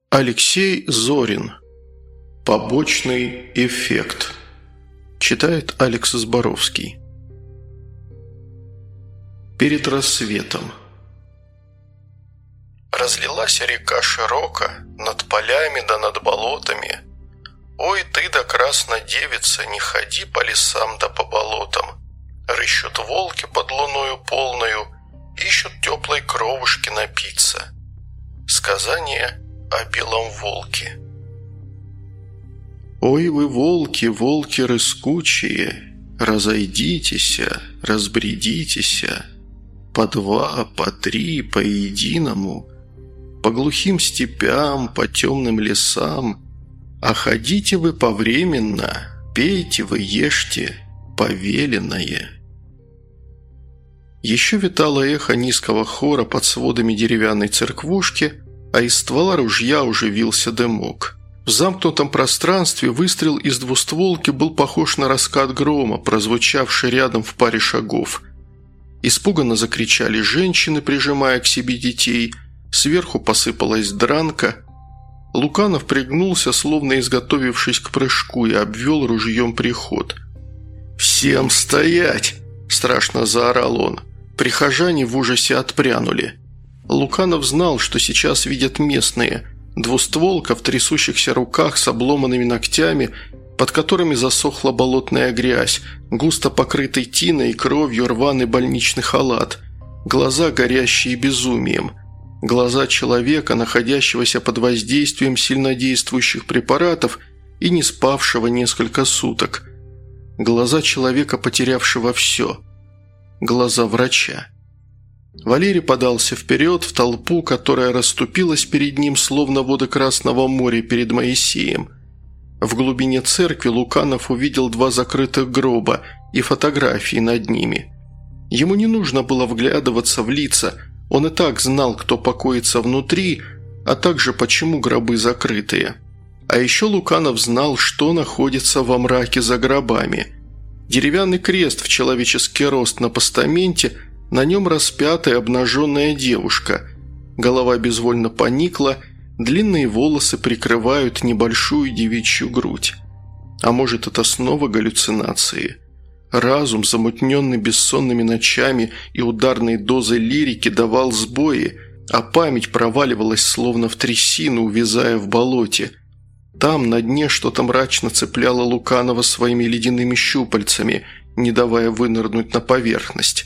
Алексей Зорин. Побочный эффект. Читает Алекс Зборовский. Перед рассветом. Разлилась река широко, над полями да над болотами. Ой, ты да красная девица, не ходи по лесам да по болотам. Рыщут волки под луною полною, ищут теплой кровушки напиться. Сказание о белом волке. Ой вы, волки, волки рыскучие, разойдитеся, разбредитеся, по два, по три, по единому, по глухим степям, по темным лесам, а ходите вы повременно, пейте вы, ешьте повеленное. Еще витало эхо низкого хора под сводами деревянной церквушки, а из ствола ружья уже вился дымок. В замкнутом пространстве выстрел из двустволки был похож на раскат грома, прозвучавший рядом в паре шагов. Испуганно закричали женщины, прижимая к себе детей, сверху посыпалась дранка. Луканов пригнулся, словно изготовившись к прыжку, и обвел ружьем приход. «Всем стоять!» – страшно заорал он. Прихожане в ужасе отпрянули. Луканов знал, что сейчас видят местные. Двустволка в трясущихся руках с обломанными ногтями, под которыми засохла болотная грязь, густо покрытый тиной и кровью рваный больничный халат, глаза, горящие безумием, глаза человека, находящегося под воздействием сильнодействующих препаратов и не спавшего несколько суток, глаза человека, потерявшего все, глаза врача. Валерий подался вперед в толпу, которая расступилась перед ним, словно воды Красного моря перед Моисеем. В глубине церкви Луканов увидел два закрытых гроба и фотографии над ними. Ему не нужно было вглядываться в лица, он и так знал, кто покоится внутри, а также почему гробы закрытые. А еще Луканов знал, что находится во мраке за гробами. Деревянный крест в человеческий рост на постаменте – на нем распятая обнаженная девушка. Голова безвольно поникла, длинные волосы прикрывают небольшую девичью грудь. А может, это снова галлюцинации? Разум, замутненный бессонными ночами и ударной дозой лирики, давал сбои, а память проваливалась словно в трясину, увязая в болоте. Там на дне что-то мрачно цепляло Луканова своими ледяными щупальцами, не давая вынырнуть на поверхность.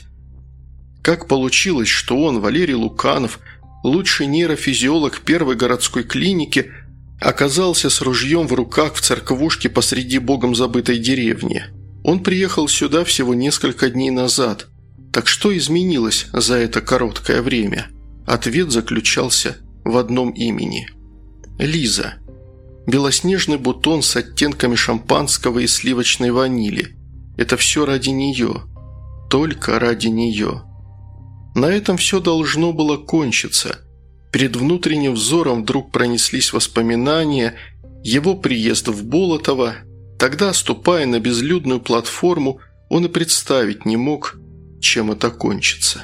Как получилось, что он, Валерий Луканов, лучший нейрофизиолог первой городской клиники, оказался с ружьем в руках в церквушке посреди богом забытой деревни? Он приехал сюда всего несколько дней назад. Так что изменилось за это короткое время? Ответ заключался в одном имени – Лиза. Белоснежный бутон с оттенками шампанского и сливочной ванили. Это все ради нее. Только ради нее. На этом все должно было кончиться. Перед внутренним взором вдруг пронеслись воспоминания, его приезд в Болотово. Тогда, ступая на безлюдную платформу, он и представить не мог, чем это кончится.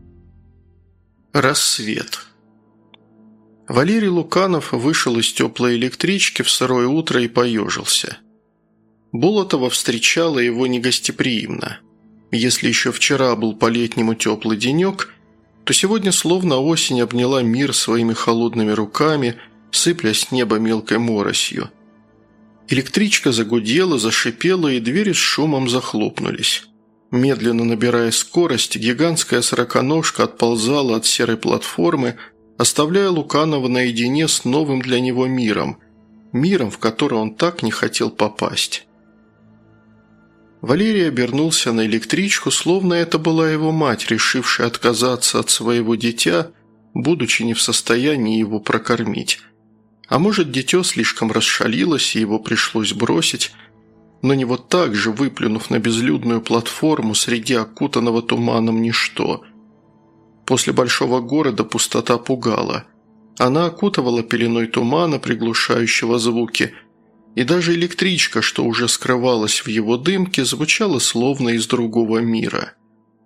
Рассвет. Валерий Луканов вышел из теплой электрички в сырое утро и поежился. Болотово встречало его негостеприимно. Если еще вчера был по-летнему теплый денек, то сегодня словно осень обняла мир своими холодными руками, сыпля с неба мелкой моросью. Электричка загудела, зашипела, и двери с шумом захлопнулись. Медленно набирая скорость, гигантская сороконожка отползала от серой платформы, оставляя Луканова наедине с новым для него миром, миром, в который он так не хотел попасть. Валерий обернулся на электричку, словно это была его мать, решившая отказаться от своего дитя, будучи не в состоянии его прокормить. А может, дитё слишком расшалилось, и его пришлось бросить, но не вот так же, выплюнув на безлюдную платформу среди окутанного туманом ничто. После большого города пустота пугала. Она окутывала пеленой тумана, приглушающего звуки, и даже электричка, что уже скрывалась в его дымке, звучала словно из другого мира.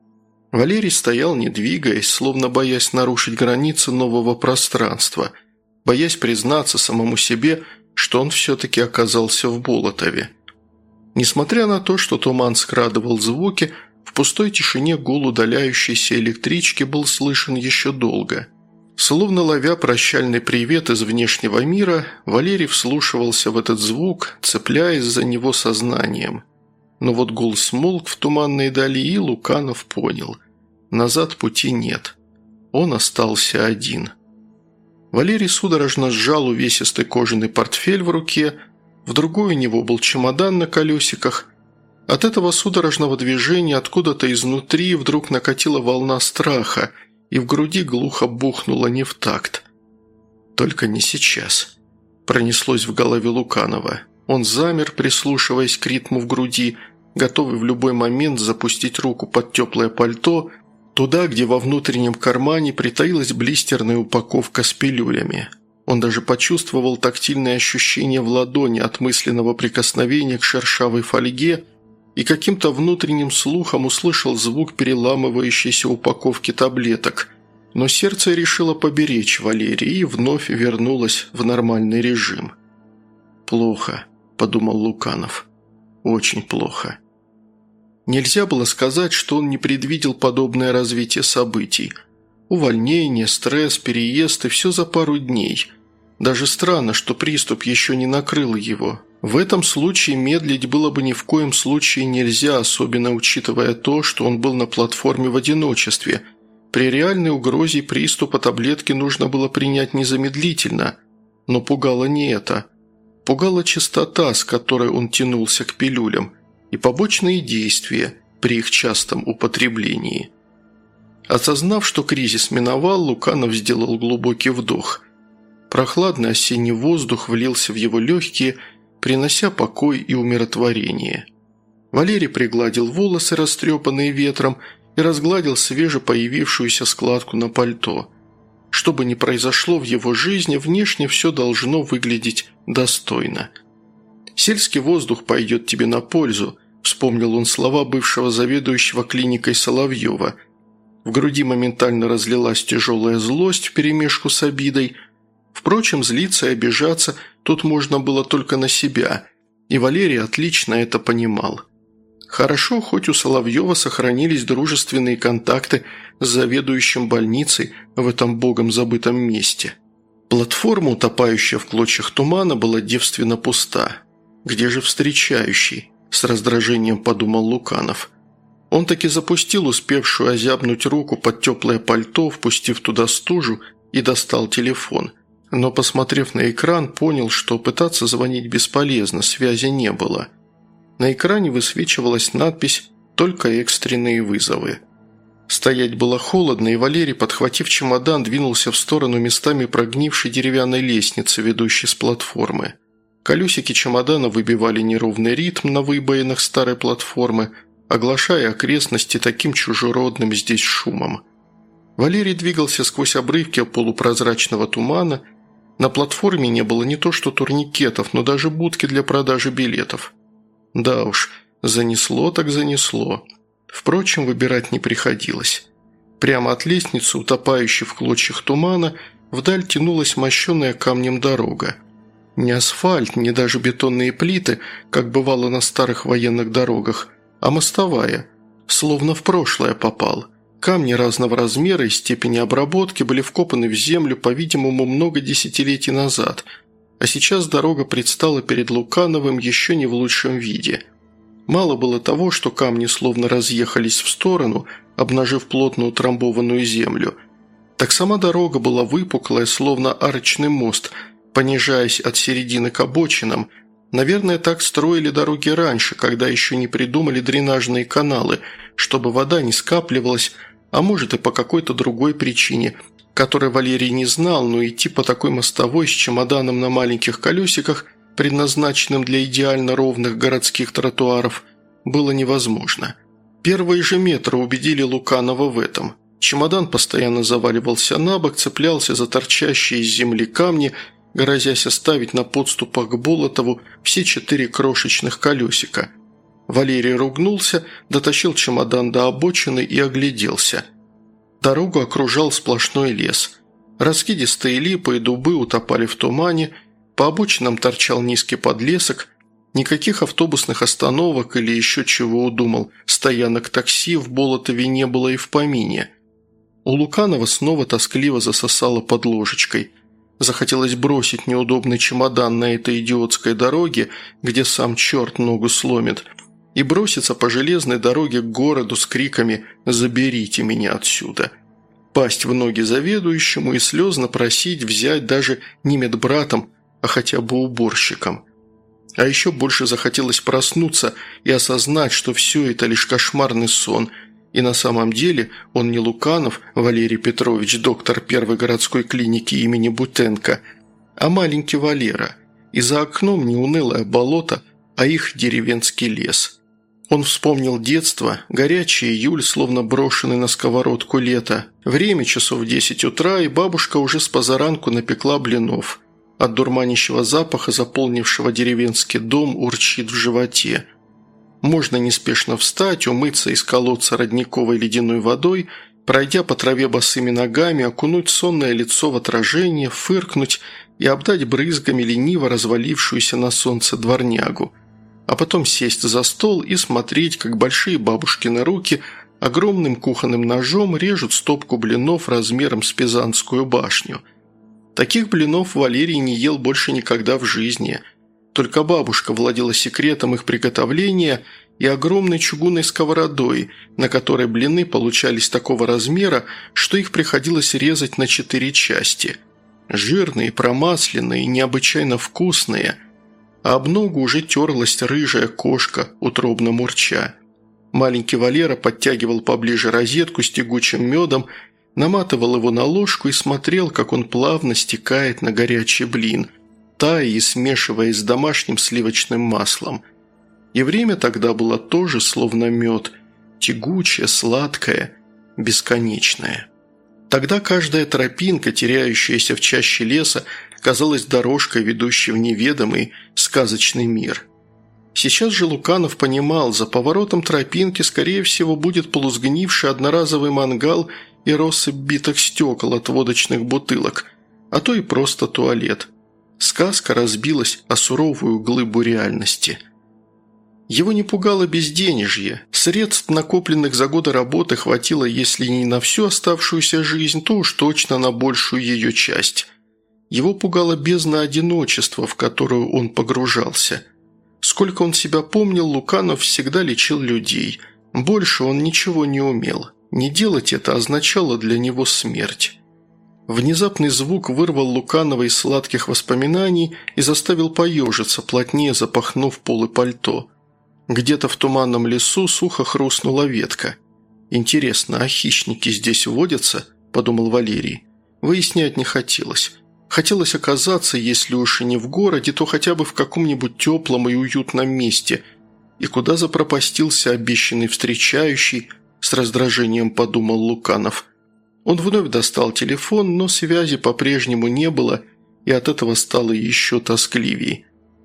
Валерий стоял, не двигаясь, словно боясь нарушить границы нового пространства, боясь признаться самому себе, что он все-таки оказался в Болотове. Несмотря на то, что туман скрадывал звуки, в пустой тишине гул удаляющейся электрички был слышен еще долго. Словно ловя прощальный привет из внешнего мира, Валерий вслушивался в этот звук, цепляясь за него сознанием. Но вот гул смолк в туманной дали, и Луканов понял – назад пути нет. Он остался один. Валерий судорожно сжал увесистый кожаный портфель в руке, в другой у него был чемодан на колесиках. От этого судорожного движения откуда-то изнутри вдруг накатила волна страха, и в груди глухо бухнуло не в такт. «Только не сейчас», – пронеслось в голове Луканова. Он замер, прислушиваясь к ритму в груди, готовый в любой момент запустить руку под теплое пальто, туда, где во внутреннем кармане притаилась блистерная упаковка с пилюлями. Он даже почувствовал тактильное ощущение в ладони от мысленного прикосновения к шершавой фольге и каким-то внутренним слухом услышал звук переламывающейся упаковки таблеток. Но сердце решило поберечь Валерия и вновь вернулось в нормальный режим. «Плохо», – подумал Луканов. «Очень плохо». Нельзя было сказать, что он не предвидел подобное развитие событий. Увольнение, стресс, переезд и все за пару дней. Даже странно, что приступ еще не накрыл его. В этом случае медлить было бы ни в коем случае нельзя, особенно учитывая то, что он был на платформе в одиночестве. При реальной угрозе приступа таблетки нужно было принять незамедлительно. Но пугало не это. Пугала частота, с которой он тянулся к пилюлям, и побочные действия при их частом употреблении. Осознав, что кризис миновал, Луканов сделал глубокий вдох. Прохладный осенний воздух влился в его легкие, принося покой и умиротворение. Валерий пригладил волосы, растрепанные ветром, и разгладил свежепоявившуюся складку на пальто. Что бы ни произошло в его жизни, внешне все должно выглядеть достойно. «Сельский воздух пойдет тебе на пользу», – вспомнил он слова бывшего заведующего клиникой Соловьева. В груди моментально разлилась тяжелая злость вперемешку с обидой. Впрочем, злиться и обижаться тут можно было только на себя, и Валерий отлично это понимал. Хорошо, хоть у Соловьева сохранились дружественные контакты с заведующим больницей в этом богом забытом месте. Платформа, утопающая в клочьях тумана, была девственно пуста. «Где же встречающий?» – с раздражением подумал Луканов. Он таки запустил успевшую озябнуть руку под теплое пальто, впустив туда стужу, и достал телефон. Но, посмотрев на экран, понял, что пытаться звонить бесполезно, связи не было. На экране высвечивалась надпись «Только экстренные вызовы». Стоять было холодно, и Валерий, подхватив чемодан, двинулся в сторону местами прогнившей деревянной лестницы, ведущей с платформы. Колесики чемодана выбивали неровный ритм на выбоинах старой платформы, оглашая окрестности таким чужеродным здесь шумом. Валерий двигался сквозь обрывки полупрозрачного тумана. На платформе не было не то что турникетов, но даже будки для продажи билетов. Да уж, занесло так занесло. Впрочем, выбирать не приходилось. Прямо от лестницы, утопающей в клочьях тумана, вдаль тянулась мощенная камнем дорога. Не асфальт, не даже бетонные плиты, как бывало на старых военных дорогах, а мостовая, словно в прошлое попал. Камни разного размера и степени обработки были вкопаны в землю, по-видимому, много десятилетий назад, а сейчас дорога предстала перед Лукановым еще не в лучшем виде. Мало было того, что камни словно разъехались в сторону, обнажив плотно утрамбованную землю, так сама дорога была выпуклая, словно арочный мост, понижаясь от середины к обочинам. Наверное, так строили дороги раньше, когда еще не придумали дренажные каналы, чтобы вода не скапливалась, а может и по какой-то другой причине, которой Валерий не знал, но идти по такой мостовой с чемоданом на маленьких колесиках, предназначенным для идеально ровных городских тротуаров, было невозможно. Первые же метры убедили Луканова в этом. Чемодан постоянно заваливался на бок, цеплялся за торчащие из земли камни, грозясь оставить на подступах к Болотову все 4 крошечных колесика. Валерий ругнулся, дотащил чемодан до обочины и огляделся. Дорогу окружал сплошной лес. Раскидистые липы и дубы утопали в тумане, по обочинам торчал низкий подлесок, никаких автобусных остановок или еще чего удумал, стоянок такси в Болотове не было и в помине. У Луканова снова тоскливо засосало под ложечкой. Захотелось бросить неудобный чемодан на этой идиотской дороге, где сам черт ногу сломит, и броситься по железной дороге к городу с криками «Заберите меня отсюда!», пасть в ноги заведующему и слезно просить взять даже не медбратом, а хотя бы уборщиком. А еще больше захотелось проснуться и осознать, что все это лишь кошмарный сон, и на самом деле он не Луканов Валерий Петрович, доктор первой городской клиники имени Бутенко, а маленький Валера, и за окном не унылое болото, а их деревенский лес. Он вспомнил детство, горячий июль, словно брошенный на сковородку лето. Время часов 10 утра, и бабушка уже с позаранку напекла блинов. От дурманящего запаха, заполнившего деревенский дом, урчит в животе. Можно неспешно встать, умыться из колодца родниковой ледяной водой, пройдя по траве босыми ногами, окунуть сонное лицо в отражение, фыркнуть и обдать брызгами лениво развалившуюся на солнце дворнягу. А потом сесть за стол и смотреть, как большие бабушкины руки огромным кухонным ножом режут стопку блинов размером с Пизанскую башню. Таких блинов Валерий не ел больше никогда в жизни. Только бабушка владела секретом их приготовления и огромной чугунной сковородой, на которой блины получались такого размера, что их приходилось резать на 4 части. Жирные, промасленные, необычайно вкусные, а об ногу уже терлась рыжая кошка, утробно мурча. Маленький Валера подтягивал поближе розетку с тягучим медом, наматывал его на ложку и смотрел, как он плавно стекает на горячий блин, тая и смешиваясь с домашним сливочным маслом. И время тогда было тоже словно мед, тягучее, сладкое, бесконечное. Тогда каждая тропинка, теряющаяся в чаще леса, казалась дорожкой, ведущей в неведомый сказочный мир. Сейчас же Луканов понимал, за поворотом тропинки, скорее всего, будет полусгнивший одноразовый мангал и россыпь битых стекол от водочных бутылок, а то и просто туалет. Сказка разбилась о суровую глыбу реальности. Его не пугало безденежье. Средств, накопленных за годы работы, хватило, если не на всю оставшуюся жизнь, то уж точно на большую ее часть. Его пугало бездна одиночества, в которую он погружался. Сколько он себя помнил, Луканов всегда лечил людей. Больше он ничего не умел. Не делать это означало для него смерть. Внезапный звук вырвал Луканова из сладких воспоминаний и заставил поежиться, плотнее запахнув полы пальто. Где-то в туманном лесу сухо хрустнула ветка. «Интересно, а хищники здесь водятся?» – подумал Валерий. Выяснять не хотелось. Хотелось оказаться, если уж и не в городе, то хотя бы в каком-нибудь теплом и уютном месте. И куда запропастился обещанный встречающий, с раздражением подумал Луканов. Он вновь достал телефон, но связи по-прежнему не было, и от этого стало еще тоскливее.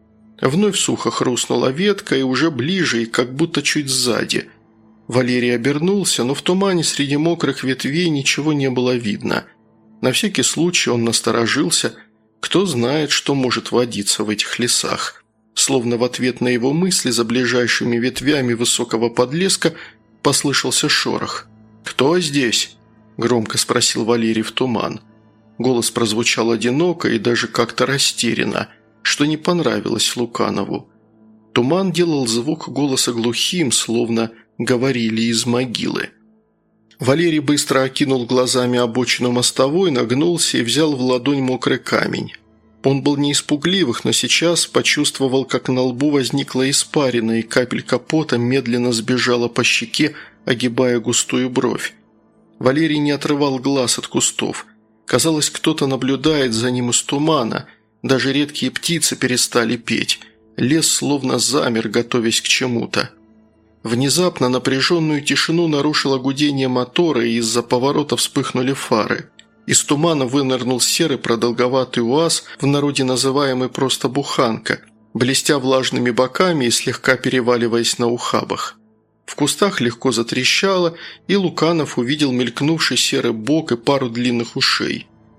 Вновь сухо хрустнула ветка, и уже ближе, и как будто чуть сзади. Валерий обернулся, но в тумане среди мокрых ветвей ничего не было видно. На всякий случай он насторожился. Кто знает, что может водиться в этих лесах. Словно в ответ на его мысли за ближайшими ветвями высокого подлеска послышался шорох. «Кто здесь?» – громко спросил Валерий в туман. Голос прозвучал одиноко и даже как-то растерянно, что не понравилось Луканову. Туман делал звук голоса глухим, словно говорили из могилы. Валерий быстро окинул глазами обочину мостовой, нагнулся и взял в ладонь мокрый камень. Он был не из пугливых, но сейчас почувствовал, как на лбу возникла испарина, и капелька пота медленно сбежала по щеке, огибая густую бровь. Валерий не отрывал глаз от кустов. Казалось, кто-то наблюдает за ним из тумана. Даже редкие птицы перестали петь. Лес словно замер, готовясь к чему-то. Внезапно напряженную тишину нарушило гудение мотора, и из-за поворота вспыхнули фары. Из тумана вынырнул серый продолговатый УАЗ, в народе называемый просто «буханка», блестя влажными боками и слегка переваливаясь на ухабах. В кустах легко затрещало, и Луканов увидел мелькнувший серый бок и пару длинных ушей.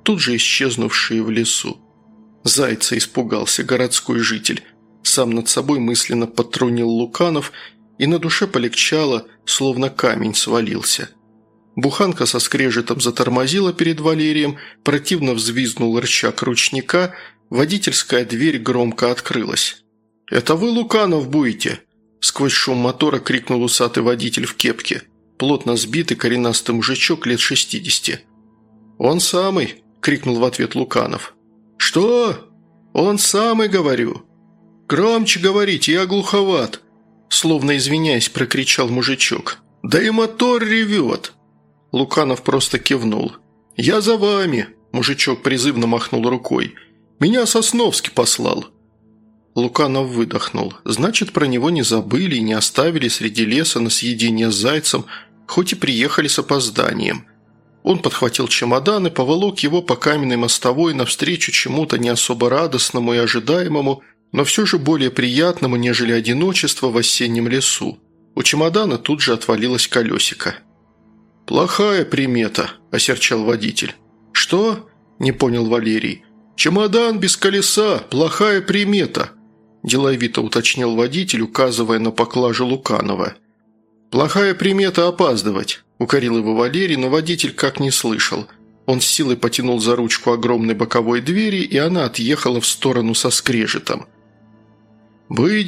тут же исчезнувшие в лесу. Зайца испугался городской житель. Сам над собой мысленно подтрунил Луканов, и на душе полегчало, словно камень свалился. Буханка со скрежетом затормозила перед Валерием, противно взвизгнул рычаг ручника, водительская дверь громко открылась. «Это вы, Луканов, будете?» – сквозь шум мотора крикнул усатый водитель в кепке. Плотно сбитый коренастый мужичок лет 60. «Он самый!» – крикнул в ответ Луканов. «Что? Он самый, говорю!» «Громче говорите, я глуховат!» Словно извиняясь, прокричал мужичок. «Да и мотор ревет!» Луканов просто кивнул. «Я за вами!» – мужичок призывно махнул рукой. «Меня Сосновский послал!» Луканов выдохнул. Значит, про него не забыли и не оставили среди леса на съедение с зайцем, хоть и приехали с опозданием. Он подхватил чемодан и поволок его по каменной мостовой навстречу чему-то не особо радостному и ожидаемому, но все же более приятному, нежели одиночество в осеннем лесу. У чемодана тут же отвалилось колесико. «Плохая примета», – осерчал водитель. «Что?» – не понял Валерий. «Чемодан без колеса, плохая примета», – деловито уточнил водитель, указывая на поклажу Луканова. «Плохая примета опаздывать», – укорил его Валерий, но водитель как не слышал. Он с силой потянул за ручку огромной боковой двери, и она отъехала в сторону со скрежетом. «Быть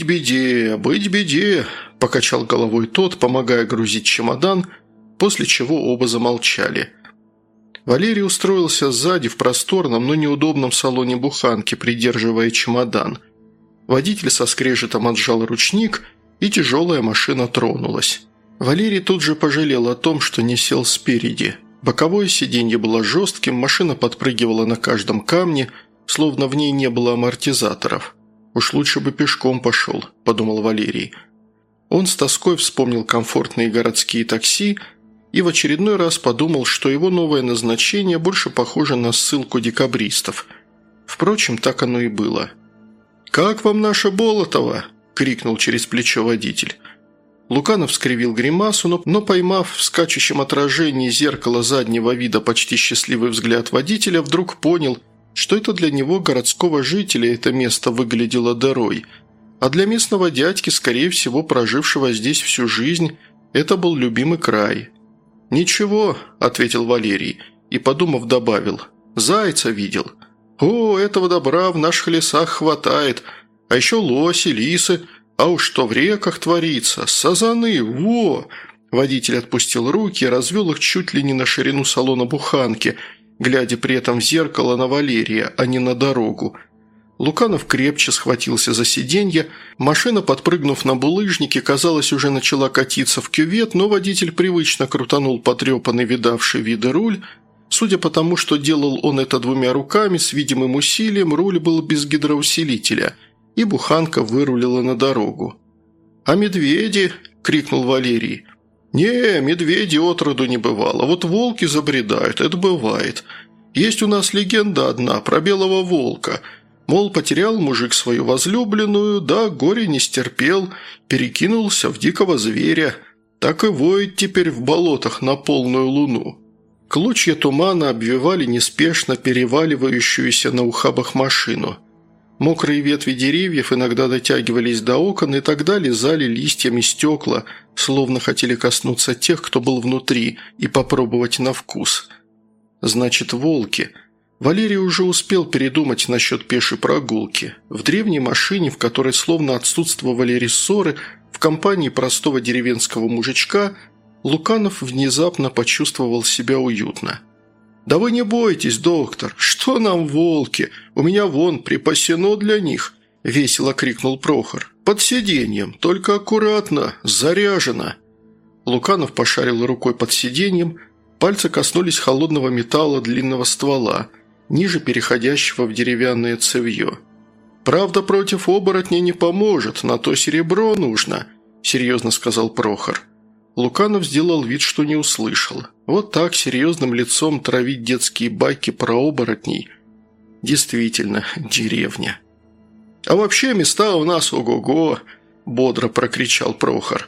беде», – покачал головой тот, помогая грузить чемодан, после чего оба замолчали. Валерий устроился сзади в просторном, но неудобном салоне буханки, придерживая чемодан. Водитель со скрежетом отжал ручник, и тяжелая машина тронулась. Валерий тут же пожалел о том, что не сел спереди. Боковое сиденье было жестким, машина подпрыгивала на каждом камне, словно в ней не было амортизаторов. «Уж лучше бы пешком пошел», – подумал Валерий. Он с тоской вспомнил комфортные городские такси и в очередной раз подумал, что его новое назначение больше похоже на ссылку декабристов. Впрочем, так оно и было. «Как вам наше Болотово?» – крикнул через плечо водитель. Луканов скривил гримасу, но поймав в скачущем отражении зеркала заднего вида почти счастливый взгляд водителя, вдруг понял, что это для него, городского жителя, это место выглядело дырой, а для местного дядьки, скорее всего, прожившего здесь всю жизнь, это был любимый край. «Ничего», – ответил Валерий и, подумав, добавил, «зайца видел». «О, этого добра в наших лесах хватает, а еще лоси, лисы, а уж что в реках творится, сазаны, во!» Водитель отпустил руки и развел их чуть ли не на ширину салона буханки, глядя при этом в зеркало на Валерия, а не на дорогу. Луканов крепче схватился за сиденье, машина, подпрыгнув на булыжнике, казалось, уже начала катиться в кювет, но водитель привычно крутанул потрепанный видавший виды руль. Судя по тому, что делал он это двумя руками, с видимым усилием, руль был без гидроусилителя, и буханка вырулила на дорогу. «А медведи?» – крикнул Валерий. «Не, медведи отроду не бывало, вот волки забредают, это бывает. Есть у нас легенда одна про белого волка. Мол, потерял мужик свою возлюбленную, да горе не стерпел, перекинулся в дикого зверя. Так и воет теперь в болотах на полную луну». Клочья тумана обвивали неспешно переваливающуюся на ухабах машину. Мокрые ветви деревьев иногда дотягивались до окон и тогда лизали листьями стекла, словно хотели коснуться тех, кто был внутри, и попробовать на вкус. Значит, волки. Валерий уже успел передумать насчет пешей прогулки. В древней машине, в которой словно отсутствовали рессоры, в компании простого деревенского мужичка, Луканов внезапно почувствовал себя уютно. «Да вы не бойтесь, доктор, что нам волки? У меня вон припасено для них!» – весело крикнул Прохор. «Под сиденьем, только аккуратно, заряжено!» Луканов пошарил рукой под сиденьем, пальцы коснулись холодного металла длинного ствола, ниже переходящего в деревянное цевье. «Правда, против оборотней не поможет, на то серебро нужно», – серьезно сказал Прохор. Луканов сделал вид, что не услышал. Вот так серьезным лицом травить детские байки про оборотней. Действительно, деревня. «А вообще места у нас ого-го», – бодро прокричал Прохор.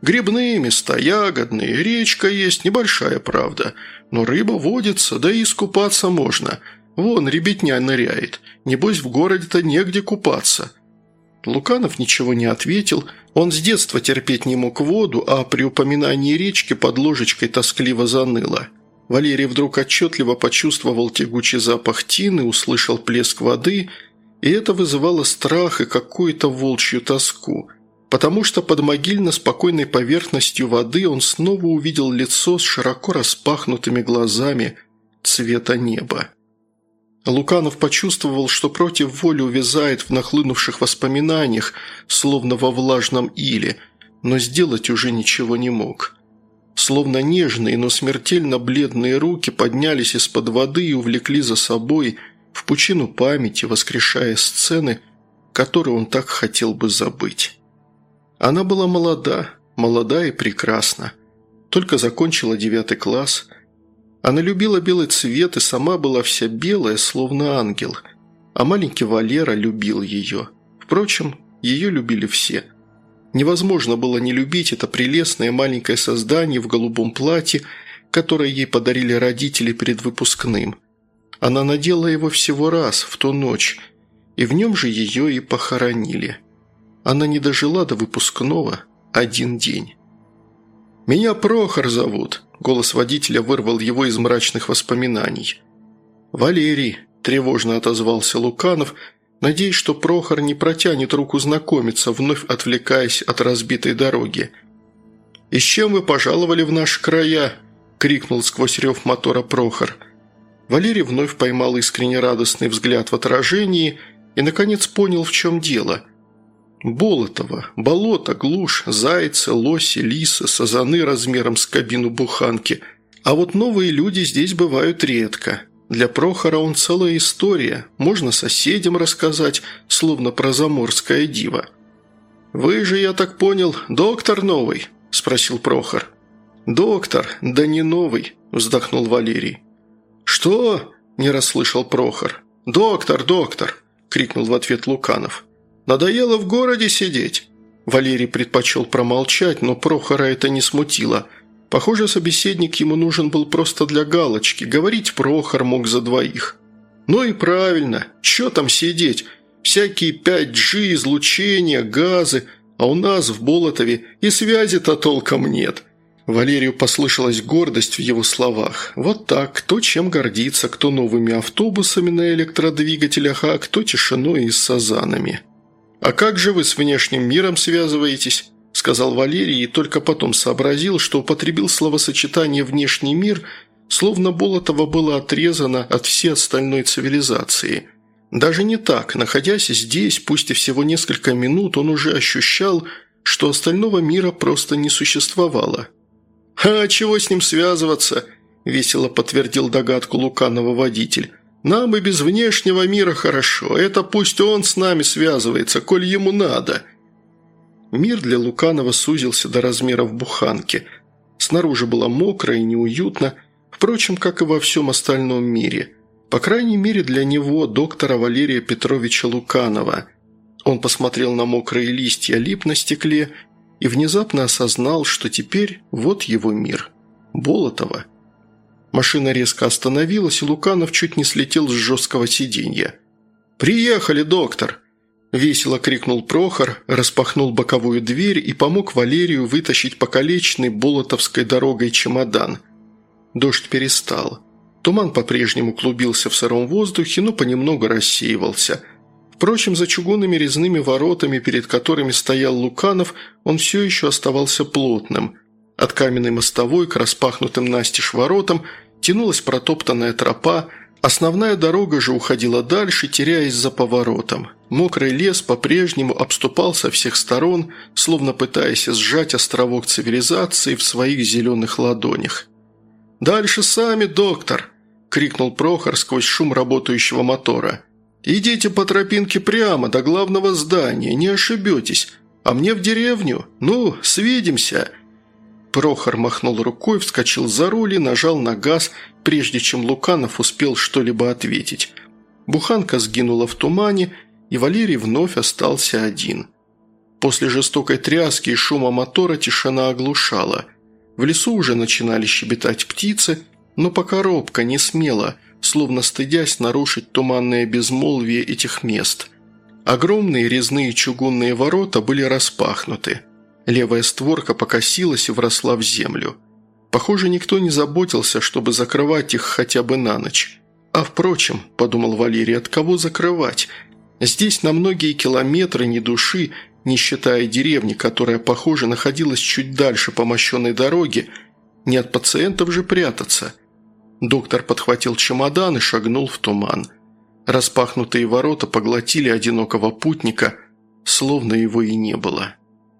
Грибные места, ягодные, речка есть, небольшая, правда. Но рыба водится, да и искупаться можно. Вон, ребятня ныряет. Небось, в городе-то негде купаться». Луканов ничего не ответил. Он с детства терпеть не мог воду, а при упоминании речки под ложечкой тоскливо заныло. Валерий вдруг отчетливо почувствовал тягучий запах тины, услышал плеск воды, и это вызывало страх и какую-то волчью тоску, потому что под могильно-спокойной поверхностью воды он снова увидел лицо с широко распахнутыми глазами цвета неба. Луканов почувствовал, что против воли увязает в нахлынувших воспоминаниях, словно во влажном иле, но сделать уже ничего не мог. Словно нежные, но смертельно бледные руки поднялись из-под воды и увлекли за собой в пучину памяти, воскрешая сцены, которые он так хотел бы забыть. Она была молода и прекрасна. Только закончила 9 класс. Она любила белый цвет и сама была вся белая, словно ангел. А маленький Валера любил ее. Впрочем, ее любили все. Невозможно было не любить это прелестное маленькое создание в голубом платье, которое ей подарили родители перед выпускным. Она надела его всего раз, в ту ночь, и в нем же ее и похоронили. Она не дожила до выпускного 1 день. «Меня Прохор зовут», – голос водителя вырвал его из мрачных воспоминаний. «Валерий», – тревожно отозвался Луканов, надеясь, что Прохор не протянет руку знакомиться, вновь отвлекаясь от разбитой дороги. «И с чем вы пожаловали в наши края?» – крикнул сквозь рев мотора Прохор. Валерий вновь поймал искренне радостный взгляд в отражении и, наконец, понял, в чем дело. Болотово, болото, глушь, зайцы, лоси, лисы, сазаны размером с кабину буханки. А вот новые люди здесь бывают редко. Для Прохора он целая история, можно соседям рассказать, словно про заморское диво. «Вы же, я так понял, доктор новый?» – спросил Прохор. «Доктор, да не новый», – вздохнул Валерий. «Что?» – не расслышал Прохор. «Доктор, доктор!» – крикнул в ответ Луканов. «Надоело в городе сидеть?» Валерий предпочел промолчать, но Прохора это не смутило. Похоже, собеседник ему нужен был просто для галочки. Говорить Прохор мог за двоих. «Ну и правильно. Чё там сидеть? Всякие 5G, излучения, газы. А у нас в Болотове и связи-то толком нет». Валерию послышалась гордость в его словах. Вот так, кто чем гордится, кто новыми автобусами на электродвигателях, а кто тишиной и с сазанами. «А как же вы с внешним миром связываетесь?» – сказал Валерий и только потом сообразил, что употребил словосочетание «внешний мир», словно Болотово было отрезано от всей остальной цивилизации. Даже не так, находясь здесь, пусть и всего несколько минут, он уже ощущал, что остального мира просто не существовало. «А чего с ним связываться?» – весело подтвердил догадку Луканова водитель. «Нам и без внешнего мира хорошо. Это пусть он с нами связывается, коль ему надо». Мир для Луканова сузился до размеров буханки. Снаружи было мокро и неуютно, впрочем, как и во всем остальном мире. По крайней мере для него, доктора Валерия Петровича Луканова. Он посмотрел на мокрые листья лип на стекле и внезапно осознал, что теперь вот его мир. Болотово. Машина резко остановилась, и Луканов чуть не слетел с жесткого сиденья. «Приехали, доктор!» – весело крикнул Прохор, распахнул боковую дверь и помог Валерию вытащить покалеченный болотовской дорогой чемодан. Дождь перестал. Туман по-прежнему клубился в сыром воздухе, но понемногу рассеивался. Впрочем, за чугунными резными воротами, перед которыми стоял Луканов, он все еще оставался плотным. От каменной мостовой к распахнутым настежь воротам тянулась протоптанная тропа, основная дорога же уходила дальше, теряясь за поворотом. Мокрый лес по-прежнему обступал со всех сторон, словно пытаясь сжать островок цивилизации в своих зеленых ладонях. «Дальше сами, доктор!» – крикнул Прохор сквозь шум работающего мотора. «Идите по тропинке прямо до главного здания, не ошибетесь. А мне в деревню? Ну, свидимся!» Прохор махнул рукой, вскочил за руль и нажал на газ, прежде чем Луканов успел что-либо ответить. Буханка сгинула в тумане, и Валерий вновь остался один. После жестокой тряски и шума мотора тишина оглушала. В лесу уже начинали щебетать птицы, но пока робко, не смело, словно стыдясь нарушить туманное безмолвие этих мест. Огромные резные чугунные ворота были распахнуты. Левая створка покосилась и вросла в землю. Похоже, никто не заботился, чтобы закрывать их хотя бы на ночь. «А впрочем», – подумал Валерий, – «от кого закрывать? Здесь на многие километры ни души, не считая деревни, которая, похоже, находилась чуть дальше по мощенной дороге, не от пациентов же прятаться». Доктор подхватил чемодан и шагнул в туман. Распахнутые ворота поглотили одинокого путника, словно его и не было.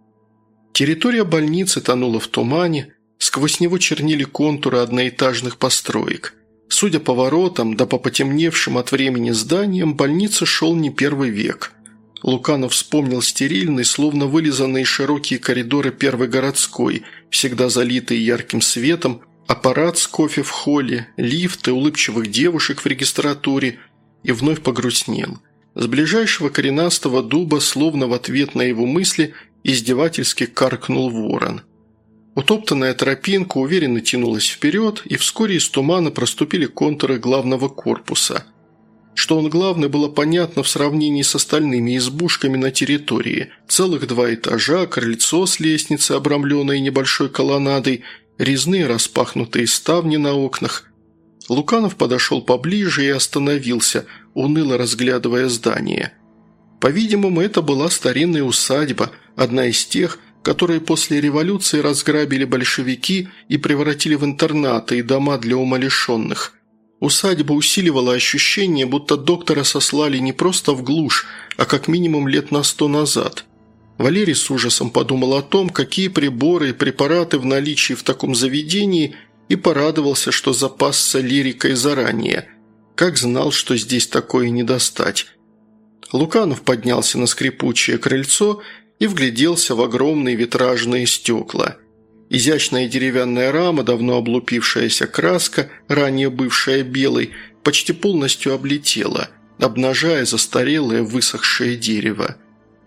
Территория больницы тонула в тумане, сквозь него чернили контуры одноэтажных построек. Судя по воротам, да по потемневшим от времени зданиям, больнице шел не первый век. Луканов вспомнил стерильный, словно вылизанные широкие коридоры первой городской, всегда залитые ярким светом, аппарат с кофе в холле, лифты, улыбчивых девушек в регистратуре, и вновь погрустнел. С ближайшего коренастого дуба, словно в ответ на его мысли, издевательски каркнул ворон. Утоптанная тропинка уверенно тянулась вперед, и вскоре из тумана проступили контуры главного корпуса. Что он главный, было понятно в сравнении с остальными избушками на территории. Целых 2 этажа, крыльцо с лестницей, обрамленной небольшой колоннадой, резные распахнутые ставни на окнах. Луканов подошел поближе и остановился, уныло разглядывая здание. По-видимому, это была старинная усадьба, одна из тех, которые после революции разграбили большевики и превратили в интернаты и дома для умалишенных. Усадьба усиливала ощущение, будто доктора сослали не просто в глушь, а как минимум лет на 100 назад. Валерий с ужасом подумал о том, какие приборы и препараты в наличии в таком заведении, и порадовался, что запасся лирикой заранее. Как знал, что здесь такое не достать. Луканов поднялся на скрипучее крыльцо и вгляделся в огромные витражные стекла. Изящная деревянная рама, давно облупившаяся краска, ранее бывшая белой, почти полностью облетела, обнажая застарелое высохшее дерево.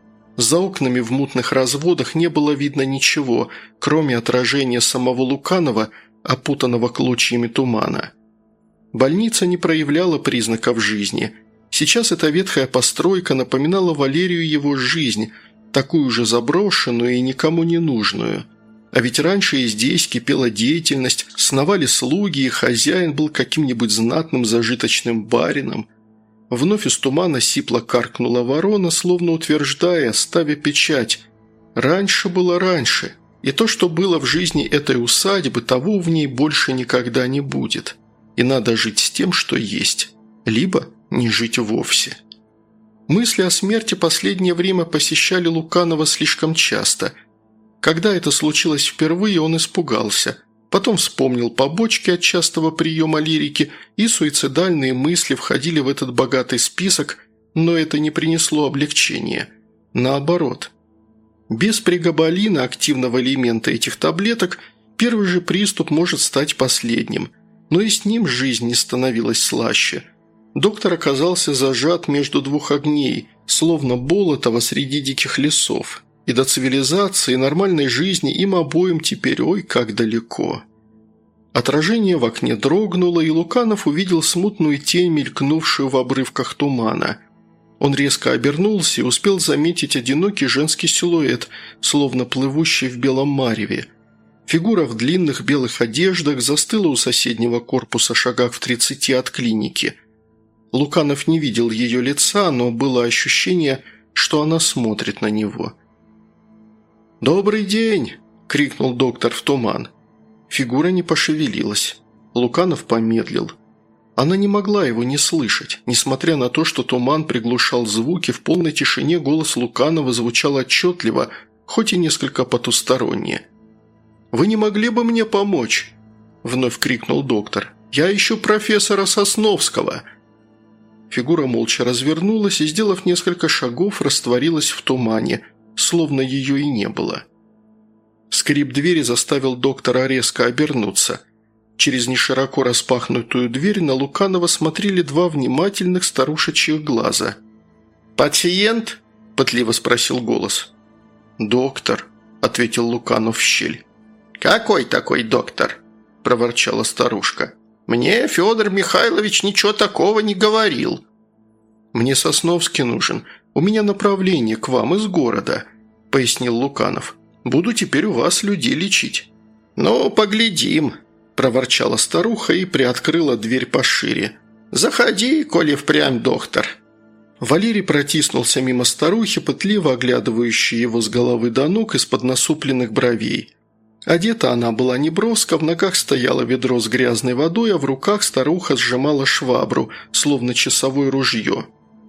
За окнами в мутных разводах не было видно ничего, кроме отражения самого Луканова, опутанного клочьями тумана. Больница не проявляла признаков жизни. Сейчас эта ветхая постройка напоминала Валерию его жизнь, такую же заброшенную и никому не нужную. А ведь раньше и здесь кипела деятельность, сновали слуги, и хозяин был каким-нибудь знатным зажиточным барином. Вновь из тумана сипло каркнула ворона, словно утверждая, ставя печать. Раньше было раньше, и то, что было в жизни этой усадьбы, того в ней больше никогда не будет. И надо жить с тем, что есть, либо не жить вовсе. Мысли о смерти последнее время посещали Луканова слишком часто. Когда это случилось впервые, он испугался. Потом вспомнил побочки от частого приема лирики, и суицидальные мысли входили в этот богатый список, но это не принесло облегчения. Наоборот. Без прегабалина, активного элемента этих таблеток, первый же приступ может стать последним. Но и с ним жизнь не становилась слаще. Доктор оказался зажат между 2 огней, словно Болотова среди диких лесов. И до цивилизации и нормальной жизни им обоим теперь ой как далеко. Отражение в окне дрогнуло, и Луканов увидел смутную тень, мелькнувшую в обрывках тумана. Он резко обернулся и успел заметить одинокий женский силуэт, словно плывущий в белом мареве. Фигура в длинных белых одеждах застыла у соседнего корпуса шагах в 30 от клиники. Луканов не видел ее лица, но было ощущение, что она смотрит на него. «Добрый день!» – крикнул доктор в туман. Фигура не пошевелилась. Луканов помедлил. Она не могла его не слышать. Несмотря на то, что туман приглушал звуки, в полной тишине голос Луканова звучал отчетливо, хоть и несколько потусторонне. «Вы не могли бы мне помочь?» – вновь крикнул доктор. «Я ищу профессора Сосновского!» Фигура молча развернулась и, сделав несколько шагов, растворилась в тумане, словно ее и не было. Скрип двери заставил доктора резко обернуться. Через нешироко распахнутую дверь на Луканова смотрели 2 внимательных старушечьих глаза. «Пациент?» – пытливо спросил голос. «Доктор», – ответил Луканов в щель. «Какой такой доктор?» – проворчала старушка. «Мне Федор Михайлович ничего такого не говорил». «Мне Сосновский нужен. У меня направление к вам из города», – пояснил Луканов. «Буду теперь у вас людей лечить». «Ну, поглядим», – проворчала старуха и приоткрыла дверь пошире. «Заходи, коли впрямь доктор». Валерий протиснулся мимо старухи, пытливо оглядывающей его с головы до ног из-под насупленных бровей. Одета она была неброско, в ногах стояло ведро с грязной водой, а в руках старуха сжимала швабру, словно часовое ружье.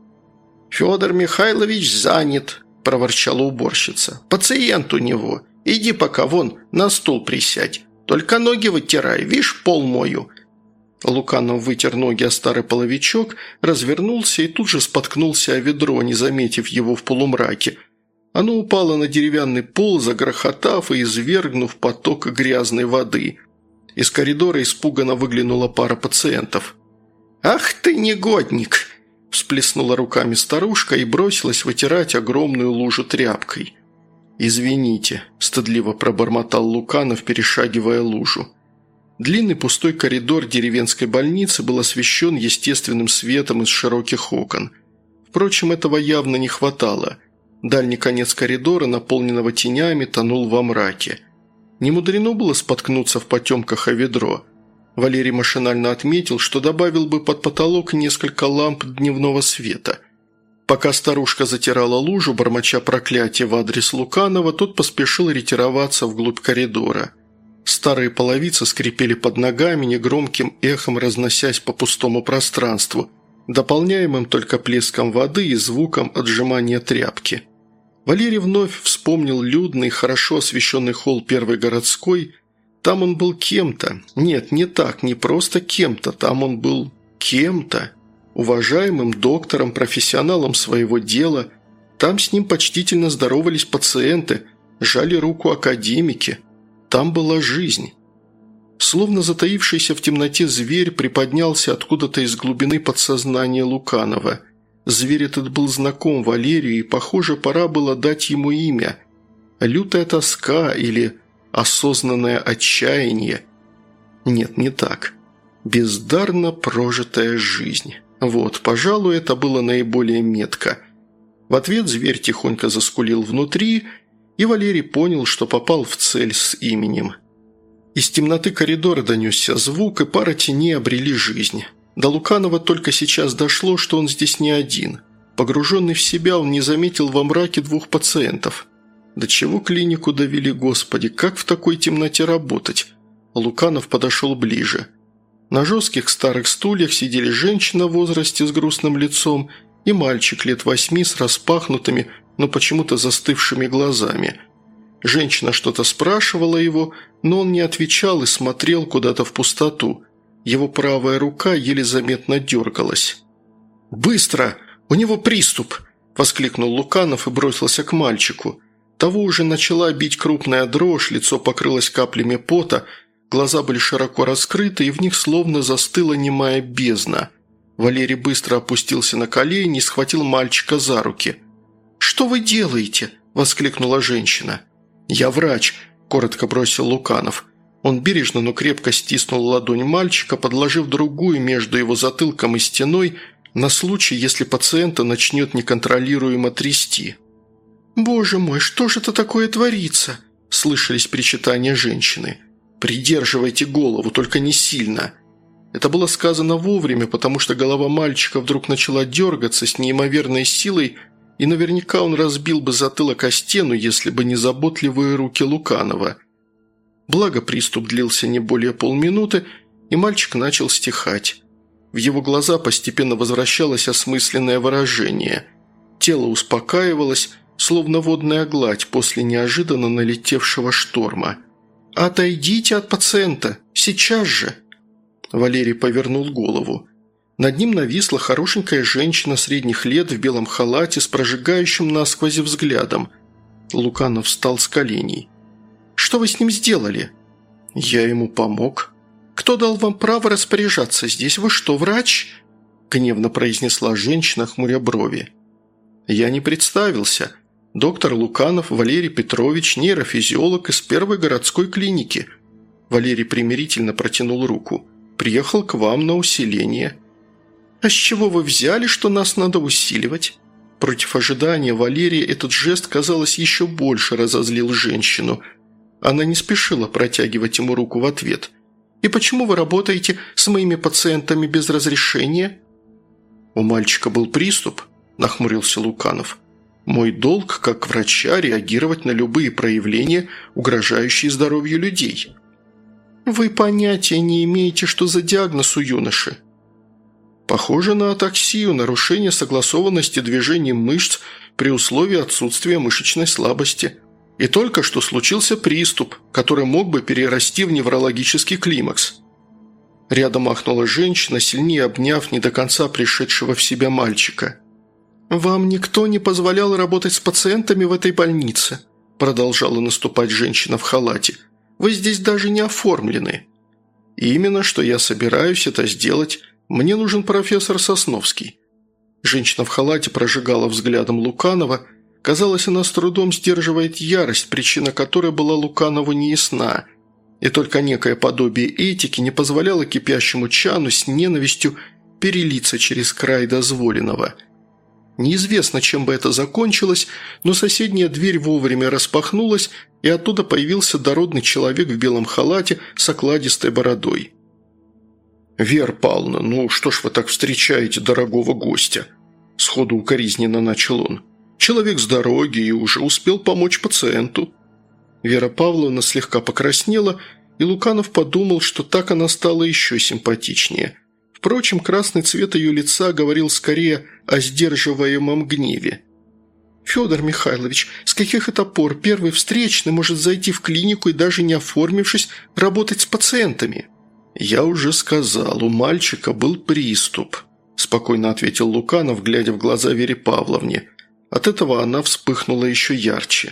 «Федор Михайлович занят», – проворчала уборщица. «Пациент у него. Иди пока вон на стул присядь. Только ноги вытирай, вишь, пол мою». Луканов вытер ноги о старый половичок, развернулся и тут же споткнулся о ведро, не заметив его в полумраке. Оно упало на деревянный пол, загрохотав и извергнув поток грязной воды. Из коридора испуганно выглянула пара пациентов. «Ах ты, негодник!» – всплеснула руками старушка и бросилась вытирать огромную лужу тряпкой. «Извините», – стыдливо пробормотал Луканов, перешагивая лужу. Длинный пустой коридор деревенской больницы был освещен естественным светом из широких окон. Впрочем, этого явно не хватало. Дальний конец коридора, наполненного тенями, тонул во мраке. Не мудрено было споткнуться в потемках о ведро. Валерий машинально отметил, что добавил бы под потолок несколько ламп дневного света. Пока старушка затирала лужу, бормоча проклятие в адрес Луканова, тот поспешил ретироваться вглубь коридора. Старые половицы скрипели под ногами, негромким эхом разносясь по пустому пространству, дополняемым только плеском воды и звуком отжимания тряпки. Валерий вновь вспомнил людный, хорошо освещенный холл первой городской. Там он был кем-то. Нет, не так, не просто кем-то. Там он был кем-то. Уважаемым доктором, профессионалом своего дела. Там с ним почтительно здоровались пациенты, жали руку академики. Там была жизнь. Словно затаившийся в темноте зверь приподнялся откуда-то из глубины подсознания Луканова. Зверь этот был знаком Валерию, и, похоже, пора было дать ему имя. Лютая тоска или осознанное отчаяние. Нет, не так. Бездарно прожитая жизнь. Вот, пожалуй, это было наиболее метко. В ответ зверь тихонько заскулил внутри, и Валерий понял, что попал в цель с именем. Из темноты коридора донесся звук, и пара теней обрели жизнь. До Луканова только сейчас дошло, что он здесь не один. Погруженный в себя, он не заметил во мраке двух пациентов. До чего клинику довели, Господи, как в такой темноте работать? Луканов подошел ближе. На жестких старых стульях сидели женщина в возрасте с грустным лицом и мальчик лет 8 с распахнутыми, но почему-то застывшими глазами. Женщина что-то спрашивала его, но он не отвечал и смотрел куда-то в пустоту. Его правая рука еле заметно дергалась. «Быстро! У него приступ!» – воскликнул Луканов и бросился к мальчику. Того уже начала бить крупная дрожь, лицо покрылось каплями пота, глаза были широко раскрыты, и в них словно застыла немая бездна. Валерий быстро опустился на колени и схватил мальчика за руки. «Что вы делаете?» – воскликнула женщина. «Я врач», – коротко бросил Луканов. Он бережно, но крепко стиснул ладонь мальчика, подложив другую между его затылком и стеной на случай, если пациента начнет неконтролируемо трясти. «Боже мой, что же это такое творится?» – слышались причитания женщины. «Придерживайте голову, только не сильно». Это было сказано вовремя, потому что голова мальчика вдруг начала дергаться с неимоверной силой, и наверняка он разбил бы затылок о стену, если бы не заботливые руки Луканова. Благо приступ длился не более полминуты, и мальчик начал стихать. В его глаза постепенно возвращалось осмысленное выражение. Тело успокаивалось, словно водная гладь после неожиданно налетевшего шторма. «Отойдите от пациента! Сейчас же!» Валерий повернул голову. Над ним нависла хорошенькая женщина средних лет в белом халате с прожигающим насквозь взглядом. Луканов встал с коленей. «Что вы с ним сделали?» «Я ему помог». «Кто дал вам право распоряжаться здесь? Вы что, врач?» – гневно произнесла женщина, хмуря брови. «Я не представился. Доктор Луканов Валерий Петрович, нейрофизиолог из первой городской клиники». Валерий примирительно протянул руку. «Приехал к вам на усиление». «А с чего вы взяли, что нас надо усиливать?» Против ожидания Валерия этот жест, казалось, еще больше разозлил женщину. Она не спешила протягивать ему руку в ответ. «И почему вы работаете с моими пациентами без разрешения?» «У мальчика был приступ», – нахмурился Луканов. «Мой долг, как врача, реагировать на любые проявления, угрожающие здоровью людей». «Вы понятия не имеете, что за диагноз у юноши». «Похоже на атаксию, нарушение согласованности движений мышц при условии отсутствия мышечной слабости. И только что случился приступ, который мог бы перерасти в неврологический климакс». Рядом ахнула женщина, сильнее обняв не до конца пришедшего в себя мальчика. «Вам никто не позволял работать с пациентами в этой больнице», продолжала наступать женщина в халате. «Вы здесь даже не оформлены». «Именно, что я собираюсь это сделать. Мне нужен профессор Сосновский». Женщина в халате прожигала взглядом Луканова. Казалось, она с трудом сдерживает ярость, причина которой была Луканову неясна. И только некое подобие этики не позволяло кипящему чану с ненавистью перелиться через край дозволенного. Неизвестно, чем бы это закончилось, но соседняя дверь вовремя распахнулась, и оттуда появился дородный человек в белом халате с окладистой бородой. «Вера Павловна, ну что ж вы так встречаете дорогого гостя?» Сходу укоризненно начал он. «Человек с дороги и уже успел помочь пациенту». Вера Павловна слегка покраснела, и Луканов подумал, что так она стала еще симпатичнее. Впрочем, красный цвет ее лица говорил скорее о сдерживаемом гневе. «Федор Михайлович, с каких это пор первый встречный может зайти в клинику и, даже не оформившись, работать с пациентами?» «Я уже сказал, у мальчика был приступ», – спокойно ответил Луканов, глядя в глаза Вере Павловне. От этого она вспыхнула еще ярче.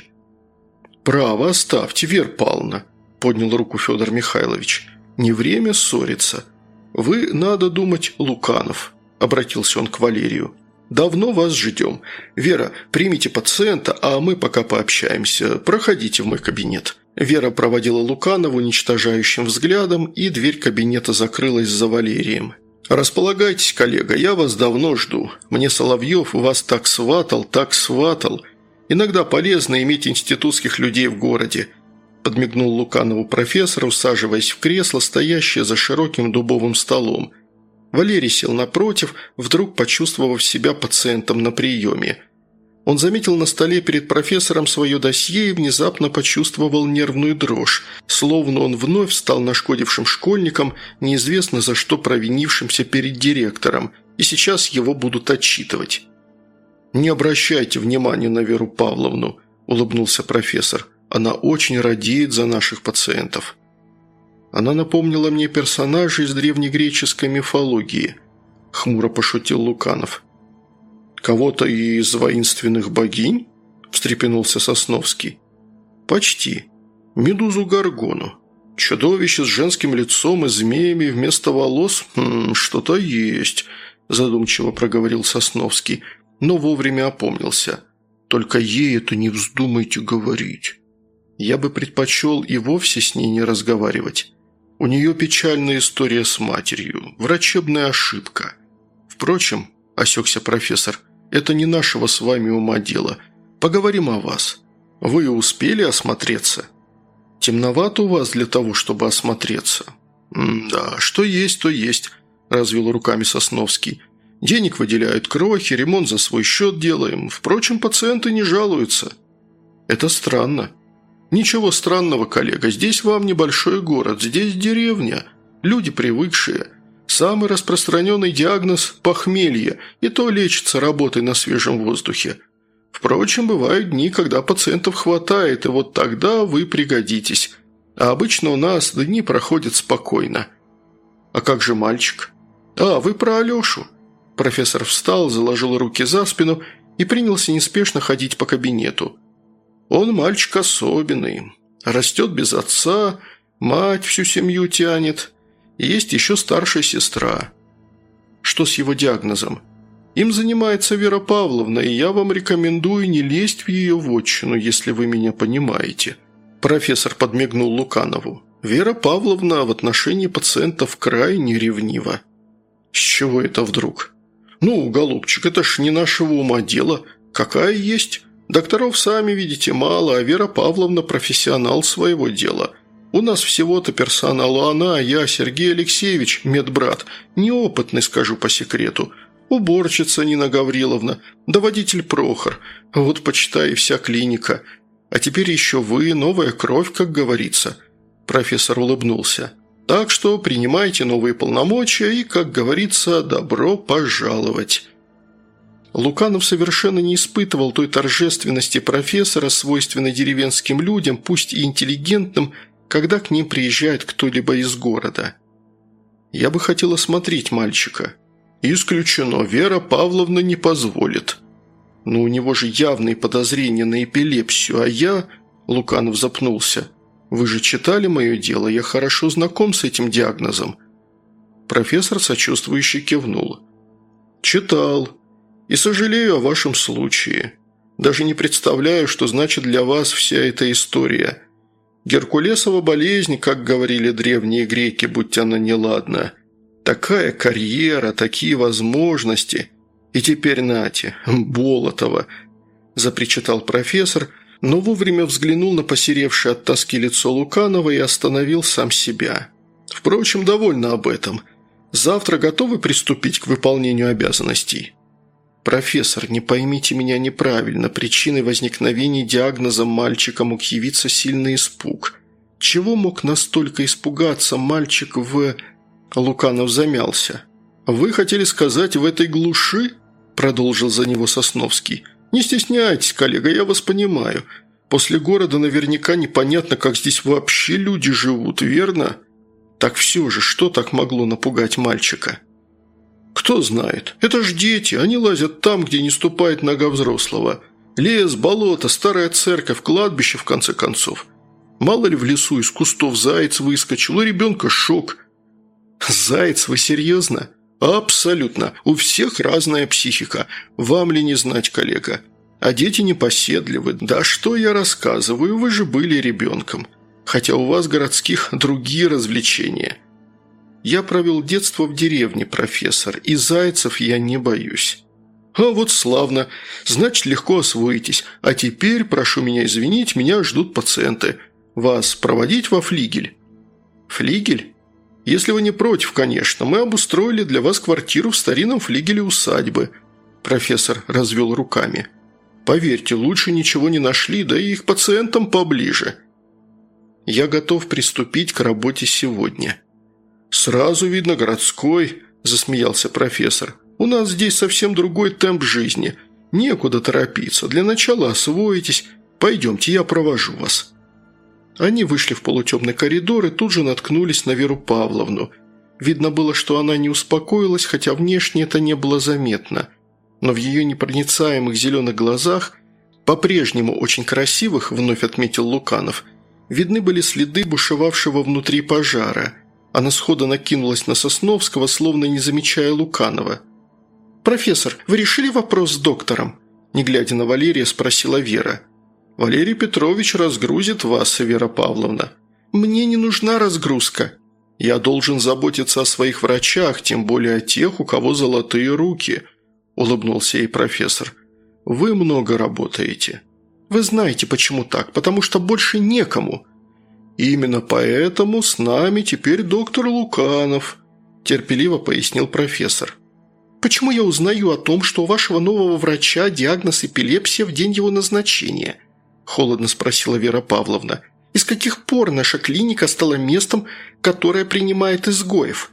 «Право оставьте, Вера Павловна», – поднял руку Федор Михайлович. «Не время ссориться. Вы, надо думать, Луканов», – обратился он к Валерию. «Давно вас ждем. Вера, примите пациента, а мы пока пообщаемся. Проходите в мой кабинет». Вера проводила Луканова уничтожающим взглядом, и дверь кабинета закрылась за Валерием. «Располагайтесь, коллега, я вас давно жду. Мне Соловьев вас так сватал, так сватал. Иногда полезно иметь институтских людей в городе», – подмигнул Луканову профессор, усаживаясь в кресло, стоящее за широким дубовым столом. Валерий сел напротив, вдруг почувствовав себя пациентом на приеме. Он заметил на столе перед профессором свое досье и внезапно почувствовал нервную дрожь, словно он вновь стал нашкодившим школьником, неизвестно за что провинившимся перед директором, и сейчас его будут отчитывать. «Не обращайте внимания на Веру Павловну», – улыбнулся профессор. «Она очень радеет за наших пациентов». «Она напомнила мне персонажа из древнегреческой мифологии», – хмуро пошутил Луканов. «Кого-то из воинственных богинь?» – встрепенулся Сосновский. «Почти. Медузу Горгону. Чудовище с женским лицом и змеями вместо волос? Что-то есть», – задумчиво проговорил Сосновский, но вовремя опомнился. «Только ей это не вздумайте говорить. Я бы предпочел и вовсе с ней не разговаривать. У нее печальная история с матерью, врачебная ошибка. Впрочем, – осекся профессор, – это не нашего с вами ума дело. Поговорим о вас. Вы успели осмотреться? Темновато у вас для того, чтобы осмотреться. Да, что есть, то есть, – развел руками Сосновский. Денег выделяют крохи, ремонт за свой счет делаем. Впрочем, пациенты не жалуются. Это странно. Ничего странного, коллега. Здесь вам небольшой город, здесь деревня. Люди привыкшие. Самый распространенный диагноз – похмелье, и то лечится работой на свежем воздухе. Впрочем, бывают дни, когда пациентов хватает, и вот тогда вы пригодитесь. А обычно у нас дни проходят спокойно. А как же мальчик? Вы про Алешу. Профессор встал, заложил руки за спину и принялся неспешно ходить по кабинету. Он мальчик особенный. Растет без отца, мать всю семью тянет. Есть еще старшая сестра. Что с его диагнозом? Им занимается Вера Павловна, и я вам рекомендую не лезть в ее вотчину, если вы меня понимаете». Профессор подмигнул Луканову. «Вера Павловна в отношении пациентов крайне ревнива». «С чего это вдруг?» «Ну, голубчик, это ж не нашего ума дело. Какая есть? Докторов, сами видите, мало, а Вера Павловна профессионал своего дела. У нас всего-то персонала она, я, Сергей Алексеевич, медбрат, неопытный, скажу по секрету, уборщица Нина Гавриловна, да водитель Прохор. Вот, почитай, вся клиника. А теперь еще вы, новая кровь, как говорится». Профессор улыбнулся. «Так что принимайте новые полномочия и, как говорится, добро пожаловать». Луканов совершенно не испытывал той торжественности профессора, свойственной деревенским людям, пусть и интеллигентным, когда к ним приезжает кто-либо из города. «Я бы хотел осмотреть мальчика». «Исключено, Вера Павловна не позволит». «Но у него же явные подозрения на эпилепсию, а я...» Луканов запнулся. «Вы же читали мое дело, я хорошо знаком с этим диагнозом». Профессор сочувствующе кивнул. «Читал. И сожалею о вашем случае. Даже не представляю, что значит для вас вся эта история. Геркулесова болезнь, как говорили древние греки, будь она неладна. Такая карьера, такие возможности. И теперь нате, Болотова», – запричитал профессор, но вовремя взглянул на посеревшее от тоски лицо Луканова и остановил сам себя. «Впрочем, довольно об этом. Завтра готовы приступить к выполнению обязанностей?» «Профессор, не поймите меня неправильно. Причиной возникновения диагноза мальчика мог явиться сильный испуг. Чего мог настолько испугаться мальчик в...» Луканов замялся. «Вы хотели сказать, в этой глуши?» – продолжил за него Сосновский. «Не стесняйтесь, коллега, я вас понимаю. После города наверняка непонятно, как здесь вообще люди живут, верно? Так все же, что так могло напугать мальчика?» «Кто знает. Это ж дети, они лазят там, где не ступает нога взрослого. Лес, болото, старая церковь, кладбище, в конце концов. Мало ли в лесу из кустов заяц выскочил, у ребенка шок». «Заяц, вы серьезно?» «Абсолютно. У всех разная психика. Вам ли не знать, коллега? А дети непоседливы. Да что я рассказываю, вы же были ребенком. Хотя у вас, городских, другие развлечения». «Я провел детство в деревне, профессор, и зайцев я не боюсь». «А вот славно. Значит, легко освоитесь. А теперь, прошу меня извинить, меня ждут пациенты. Вас проводить во флигель?» «Флигель? Если вы не против, конечно. Мы обустроили для вас квартиру в старинном флигеле усадьбы». Профессор развел руками. «Поверьте, лучше ничего не нашли, да и их пациентам поближе». «Я готов приступить к работе сегодня». «Сразу видно городской», – засмеялся профессор. «У нас здесь совсем другой темп жизни. Некуда торопиться. Для начала освоитесь. Пойдемте, я провожу вас». Они вышли в полутемный коридор и тут же наткнулись на Веру Павловну. Видно было, что она не успокоилась, хотя внешне это не было заметно. Но в ее непроницаемых зеленых глазах, по-прежнему очень красивых, вновь отметил Луканов, видны были следы бушевавшего внутри пожара. Она сходу накинулась на Сосновского, словно не замечая Луканова. «Профессор, вы решили вопрос с доктором?» Не глядя на Валерия, спросила Вера. «Валерий Петрович разгрузит вас, Вера Павловна». «Мне не нужна разгрузка». «Я должен заботиться о своих врачах, тем более о тех, у кого золотые руки», – улыбнулся ей профессор. «Вы много работаете». «Вы знаете, почему так? Потому что больше некому». «Именно поэтому с нами теперь доктор Луканов», – терпеливо пояснил профессор. «Почему я узнаю о том, что у вашего нового врача диагноз эпилепсия в день его назначения?» – холодно спросила Вера Павловна. «И с каких пор наша клиника стала местом, которое принимает изгоев?»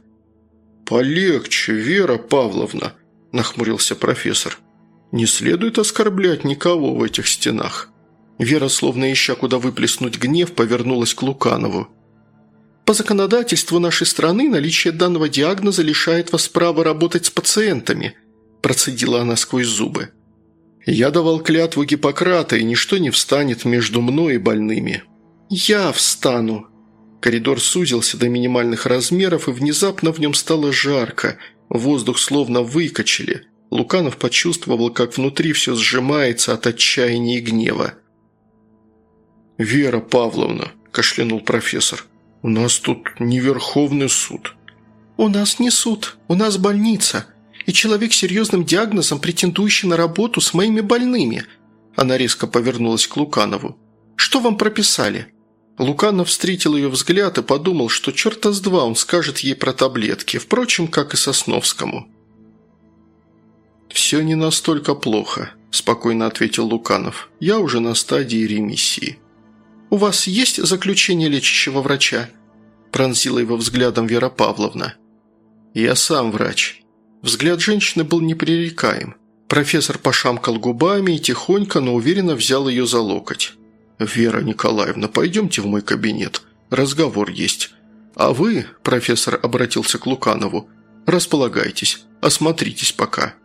«Полегче, Вера Павловна», – нахмурился профессор. «Не следует оскорблять никого в этих стенах». Вера, словно ища куда выплеснуть гнев, повернулась к Луканову. «По законодательству нашей страны наличие данного диагноза лишает вас права работать с пациентами», – процедила она сквозь зубы. «Я давал клятву Гиппократа, и ничто не встанет между мной и больными». «Я встану». Коридор сузился до минимальных размеров, и внезапно в нем стало жарко, воздух словно выкачали. Луканов почувствовал, как внутри все сжимается от отчаяния и гнева. «Вера Павловна», – кашлянул профессор, – «у нас тут не Верховный суд». «У нас не суд, у нас больница. И человек с серьезным диагнозом, претендующий на работу с моими больными». Она резко повернулась к Луканову. «Что вам прописали?» Луканов встретил ее взгляд и подумал, что черта с два он скажет ей про таблетки, впрочем, как и Сосновскому. «Все не настолько плохо», – спокойно ответил Луканов. «Я уже на стадии ремиссии». «У вас есть заключение лечащего врача?» – пронзила его взглядом Вера Павловна. «Я сам врач». Взгляд женщины был непререкаем. Профессор пошамкал губами и тихонько, но уверенно взял ее за локоть. «Вера Николаевна, пойдемте в мой кабинет. Разговор есть. А вы, – профессор обратился к Луканову, – располагайтесь, осмотритесь пока».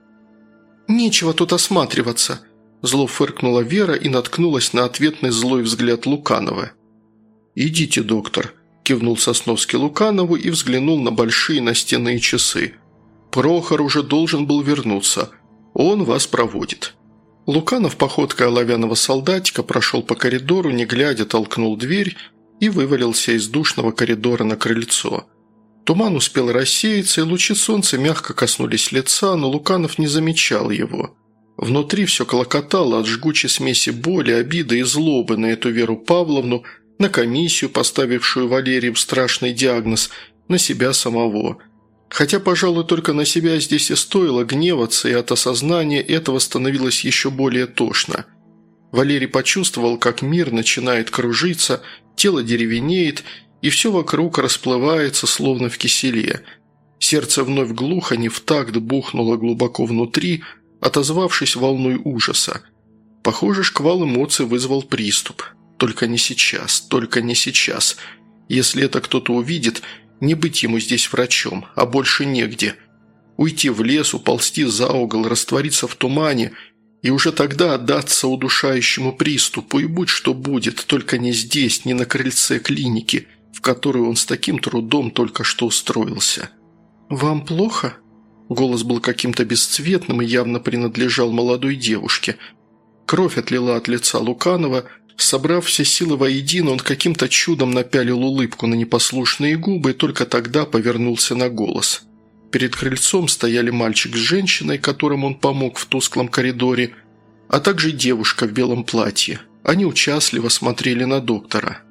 «Нечего тут осматриваться», – зло фыркнула Вера и наткнулась на ответный злой взгляд Луканова. «Идите, доктор», – кивнул Сосновский Луканову и взглянул на большие настенные часы. «Прохор уже должен был вернуться. Он вас проводит». Луканов походкой оловянного солдатика прошел по коридору, не глядя, толкнул дверь и вывалился из душного коридора на крыльцо. Туман успел рассеяться, и лучи солнца мягко коснулись лица, но Луканов не замечал его. Внутри все клокотало от жгучей смеси боли, обиды и злобы на эту Веру Павловну, на комиссию, поставившую Валерию страшный диагноз, на себя самого. Хотя, пожалуй, только на себя здесь и стоило гневаться, и от осознания этого становилось еще более тошно. Валерий почувствовал, как мир начинает кружиться, тело деревенеет, и все вокруг расплывается, словно в киселе. Сердце вновь глухо, не в такт бухнуло глубоко внутри, отозвавшись волной ужаса. Похоже, шквал эмоций вызвал приступ. Только не сейчас, только не сейчас. Если это кто-то увидит, не быть ему здесь врачом, а больше негде. Уйти в лес, уползти за угол, раствориться в тумане и уже тогда отдаться удушающему приступу, и будь что будет, только не здесь, не на крыльце клиники, в которую он с таким трудом только что устроился. «Вам плохо?» Голос был каким-то бесцветным и явно принадлежал молодой девушке. Кровь отлила от лица Луканова. Собрав все силы воедино, он каким-то чудом напялил улыбку на непослушные губы и только тогда повернулся на голос. Перед крыльцом стояли мальчик с женщиной, которым он помог в тусклом коридоре, а также девушка в белом платье. Они участливо смотрели на доктора.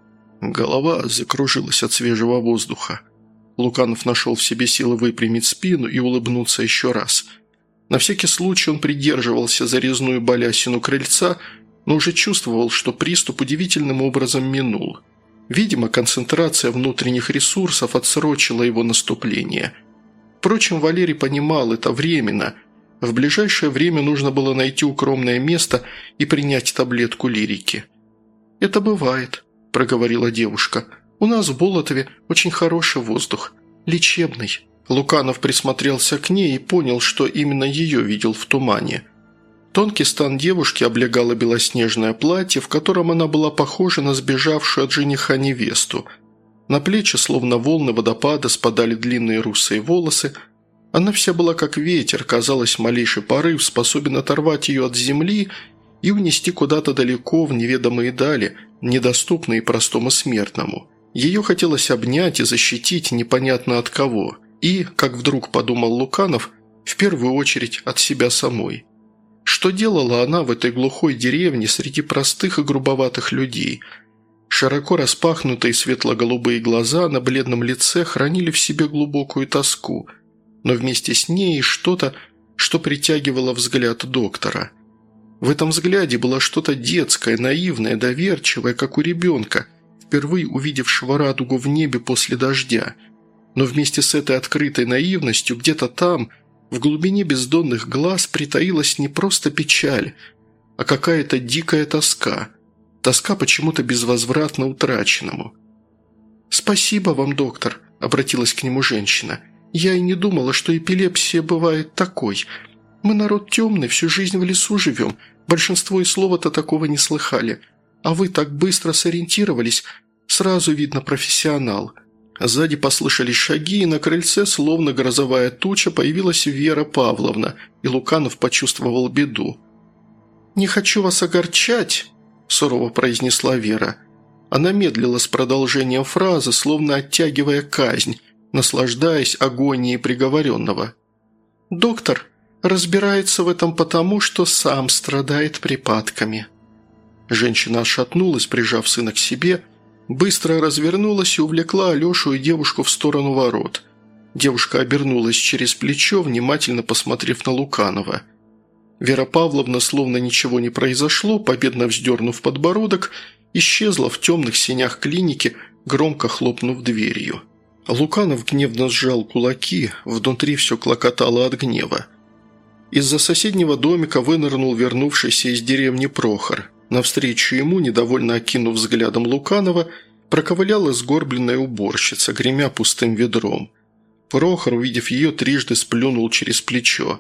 Голова закружилась от свежего воздуха. Луканов нашел в себе силы выпрямить спину и улыбнуться еще раз. На всякий случай он придерживался за резную балясину крыльца, но уже чувствовал, что приступ удивительным образом минул. Видимо, концентрация внутренних ресурсов отсрочила его наступление. Впрочем, Валерий понимал, это временно. В ближайшее время нужно было найти укромное место и принять таблетку лирики. «Это бывает», – проговорила девушка. «У нас в Болотове очень хороший воздух. Лечебный». Луканов присмотрелся к ней и понял, что именно ее видел в тумане. Тонкий стан девушки облегало белоснежное платье, в котором она была похожа на сбежавшую от жениха невесту. На плечи, словно волны водопада, спадали длинные русые волосы. Она вся была как ветер, казалось, малейший порыв способен оторвать ее от земли и унести куда-то далеко в неведомые дали, недоступные простому смертному. Ее хотелось обнять и защитить непонятно от кого. И, как вдруг подумал Луканов, в первую очередь от себя самой. Что делала она в этой глухой деревне среди простых и грубоватых людей? Широко распахнутые светло-голубые глаза на бледном лице хранили в себе глубокую тоску, но вместе с ней что-то, что притягивало взгляд доктора. В этом взгляде было что-то детское, наивное, доверчивое, как у ребенка, впервые увидевшего радугу в небе после дождя. Но вместе с этой открытой наивностью где-то там, в глубине бездонных глаз, притаилась не просто печаль, а какая-то дикая тоска. Тоска почему-то безвозвратно утраченному. «Спасибо вам, доктор», – обратилась к нему женщина. «Я и не думала, что эпилепсия бывает такой. Мы народ темный, всю жизнь в лесу живем. Большинство и слова-то такого не слыхали. А вы так быстро сориентировались, сразу видно профессионал». Сзади послышались шаги, и на крыльце, словно грозовая туча, появилась Вера Павловна, и Луканов почувствовал беду. «Не хочу вас огорчать», – сурово произнесла Вера. Она медлила с продолжением фразы, словно оттягивая казнь, наслаждаясь агонией приговоренного. «Доктор разбирается в этом потому, что сам страдает припадками». Женщина отшатнулась, прижав сына к себе, быстро развернулась и увлекла Алешу и девушку в сторону ворот. Девушка обернулась через плечо, внимательно посмотрев на Луканова. Вера Павловна, словно ничего не произошло, победно вздернув подбородок, исчезла в темных сенях клиники, громко хлопнув дверью. Луканов гневно сжал кулаки, внутри все клокотало от гнева. Из-за соседнего домика вынырнул вернувшийся из деревни Прохор. Навстречу ему, недовольно окинув взглядом Луканова, проковыляла сгорбленная уборщица, гремя пустым ведром. Прохор, увидев ее, трижды сплюнул через плечо.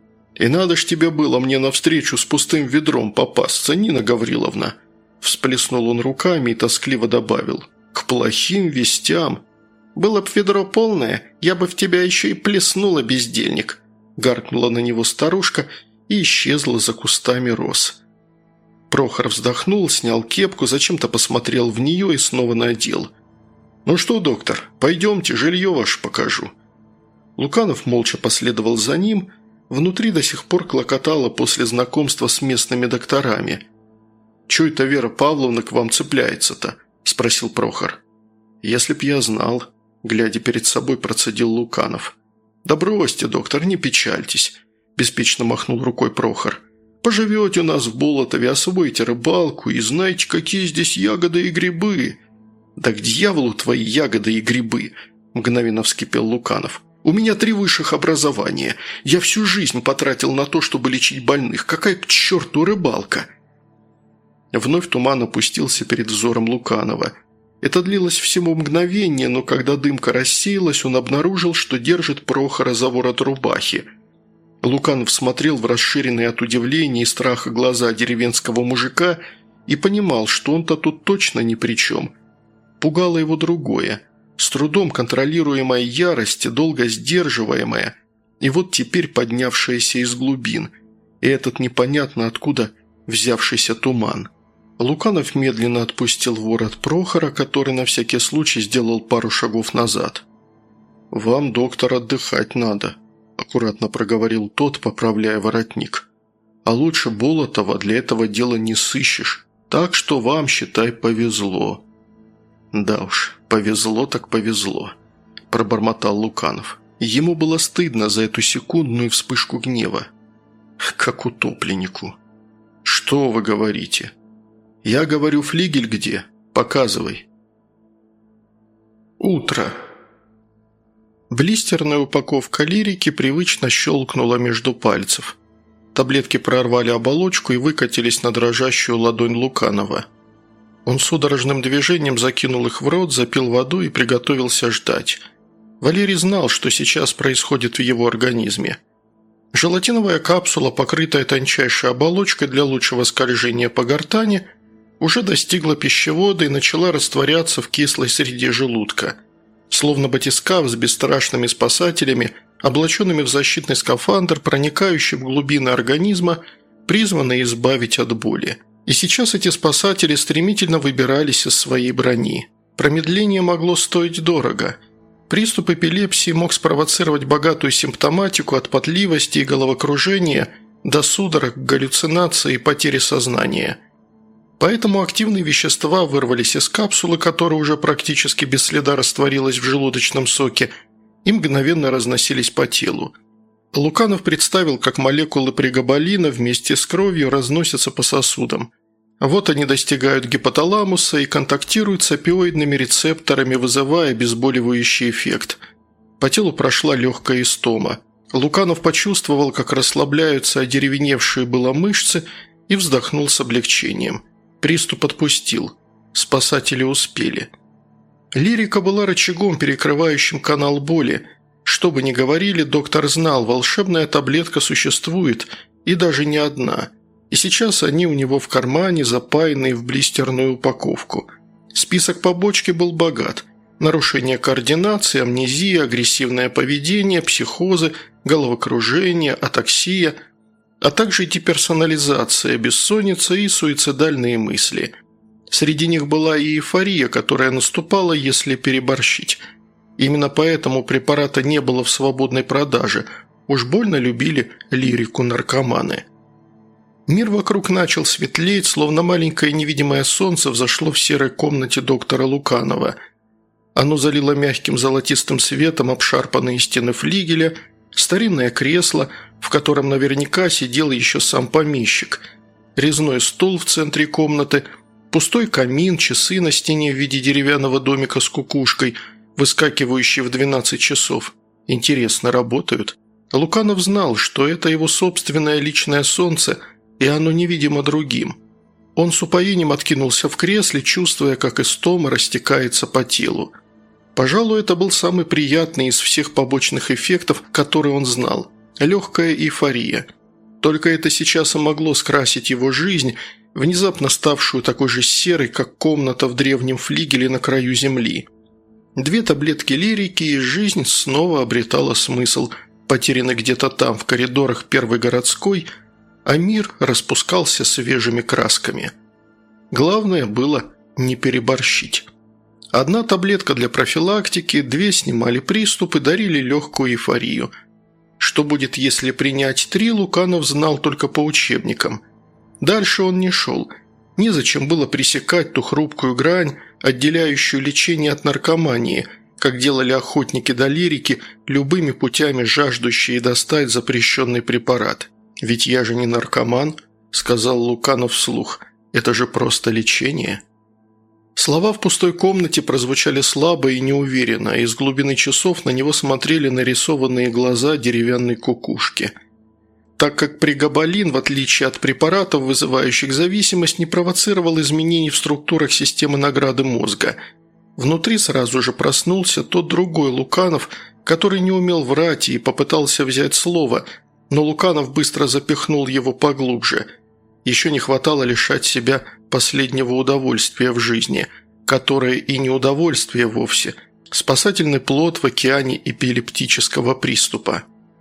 «И надо ж тебе было мне навстречу с пустым ведром попасться, Нина Гавриловна!» Всплеснул он руками и тоскливо добавил. «К плохим вестям!» «Было б ведро полное, я бы в тебя еще и плеснула, бездельник!» Гаркнула на него старушка и исчезла за кустами роз. Прохор вздохнул, снял кепку, зачем-то посмотрел в нее и снова надел. «Ну что, доктор, пойдемте, жилье ваше покажу». Луканов молча последовал за ним. Внутри до сих пор клокотало после знакомства с местными докторами. «Чё это Вера Павловна к вам цепляется-то?» – спросил Прохор. «Если б я знал», – глядя перед собой, процедил Луканов. «Да бросьте, доктор, не печальтесь», – беспечно махнул рукой Прохор. «Поживете у нас в Болотове, освоите рыбалку и знаете, какие здесь ягоды и грибы». «Да к дьяволу твои ягоды и грибы», – мгновенно вскипел Луканов. «У меня 3 высших образования. Я всю жизнь потратил на то, чтобы лечить больных. Какая к черту рыбалка?» Вновь туман опустился перед взором Луканова. Это длилось всего мгновение, но когда дымка рассеялась, он обнаружил, что держит Прохора за ворот рубахи. Луканов смотрел в расширенные от удивления и страха глаза деревенского мужика и понимал, что он-то тут точно ни при чем. Пугало его другое. С трудом контролируемая ярость, долго сдерживаемая, и вот теперь поднявшаяся из глубин, и этот непонятно откуда взявшийся туман. Луканов медленно отпустил ворот Прохора, который на всякий случай сделал пару шагов назад. «Вам, доктор, отдыхать надо», – аккуратно проговорил тот, поправляя воротник. «А лучше Болотова для этого дела не сыщешь, так что вам, считай, повезло». «Да уж, повезло так повезло», – пробормотал Луканов. Ему было стыдно за эту секундную вспышку гнева. «Как утопленнику». «Что вы говорите?» «Я говорю, флигель где? Показывай». Утро. Блистерная упаковка лирики привычно щелкнула между пальцев. Таблетки прорвали оболочку и выкатились на дрожащую ладонь Луканова. Он судорожным движением закинул их в рот, запил воду и приготовился ждать. Валерий знал, что сейчас происходит в его организме. Желатиновая капсула, покрытая тончайшей оболочкой для лучшего скольжения по гортани, уже достигла пищевода и начала растворяться в кислой среде желудка. Словно батискаф с бесстрашными спасателями, облаченными в защитный скафандр, проникающий в глубины организма, призванный избавить от боли. И сейчас эти спасатели стремительно выбирались из своей брони. Промедление могло стоить дорого. Приступ эпилепсии мог спровоцировать богатую симптоматику от потливости и головокружения до судорог, галлюцинаций и потери сознания. Поэтому активные вещества вырвались из капсулы, которая уже практически без следа растворилась в желудочном соке, и мгновенно разносились по телу. Луканов представил, как молекулы прегабалина вместе с кровью разносятся по сосудам. Вот они достигают гипоталамуса и контактируют с опиоидными рецепторами, вызывая обезболивающий эффект. По телу прошла легкая истома. Луканов почувствовал, как расслабляются одеревеневшие было мышцы, и вздохнул с облегчением. Приступ отпустил. Спасатели успели. Лирика была рычагом, перекрывающим канал боли. Что бы ни говорили, доктор знал, волшебная таблетка существует, и даже не одна. И сейчас они у него в кармане, запаянные в блистерную упаковку. Список побочки был богат. Нарушение координации, амнезия, агрессивное поведение, психозы, головокружение, атаксия, а также деперсонализация, бессонница и суицидальные мысли. Среди них была и эйфория, которая наступала, если переборщить. Именно поэтому препарата не было в свободной продаже. Уж больно любили лирику наркоманы. Мир вокруг начал светлеть, словно маленькое невидимое солнце взошло в серой комнате доктора Луканова. Оно залило мягким золотистым светом обшарпанные стены флигеля, старинное кресло, в котором наверняка сидел еще сам помещик, резной стол в центре комнаты, пустой камин, часы на стене в виде деревянного домика с кукушкой, выскакивающие в 12 часов. Интересно, работают? Луканов знал, что это его собственное личное солнце, и оно невидимо другим. Он с упоением откинулся в кресле, чувствуя, как истома растекается по телу. Пожалуй, это был самый приятный из всех побочных эффектов, которые он знал – легкая эйфория. Только это сейчас и могло скрасить его жизнь, внезапно ставшую такой же серой, как комната в древнем флигеле на краю земли. 2 таблетки лирики, и жизнь снова обретала смысл, потерянный где-то там, в коридорах первой городской, а мир распускался свежими красками. Главное было не переборщить. 1 таблетка для профилактики, 2 снимали приступы, дарили легкую эйфорию. Что будет, если принять 3, Луканов знал только по учебникам. Дальше он не шел. Незачем было пресекать ту хрупкую грань, отделяющую лечение от наркомании, как делали охотники до лирики, любыми путями жаждущие достать запрещенный препарат. «Ведь я же не наркоман», – сказал Луканов вслух. «Это же просто лечение». Слова в пустой комнате прозвучали слабо и неуверенно, и из глубины часов на него смотрели нарисованные глаза деревянной кукушки. Так как прегабалин, в отличие от препаратов, вызывающих зависимость, не провоцировал изменений в структурах системы награды мозга. Внутри сразу же проснулся тот другой Луканов, который не умел врать и попытался взять слово, но Луканов быстро запихнул его поглубже. Еще не хватало лишать себя последнего удовольствия в жизни, которое и не удовольствие вовсе, спасательный плод в океане эпилептического приступа.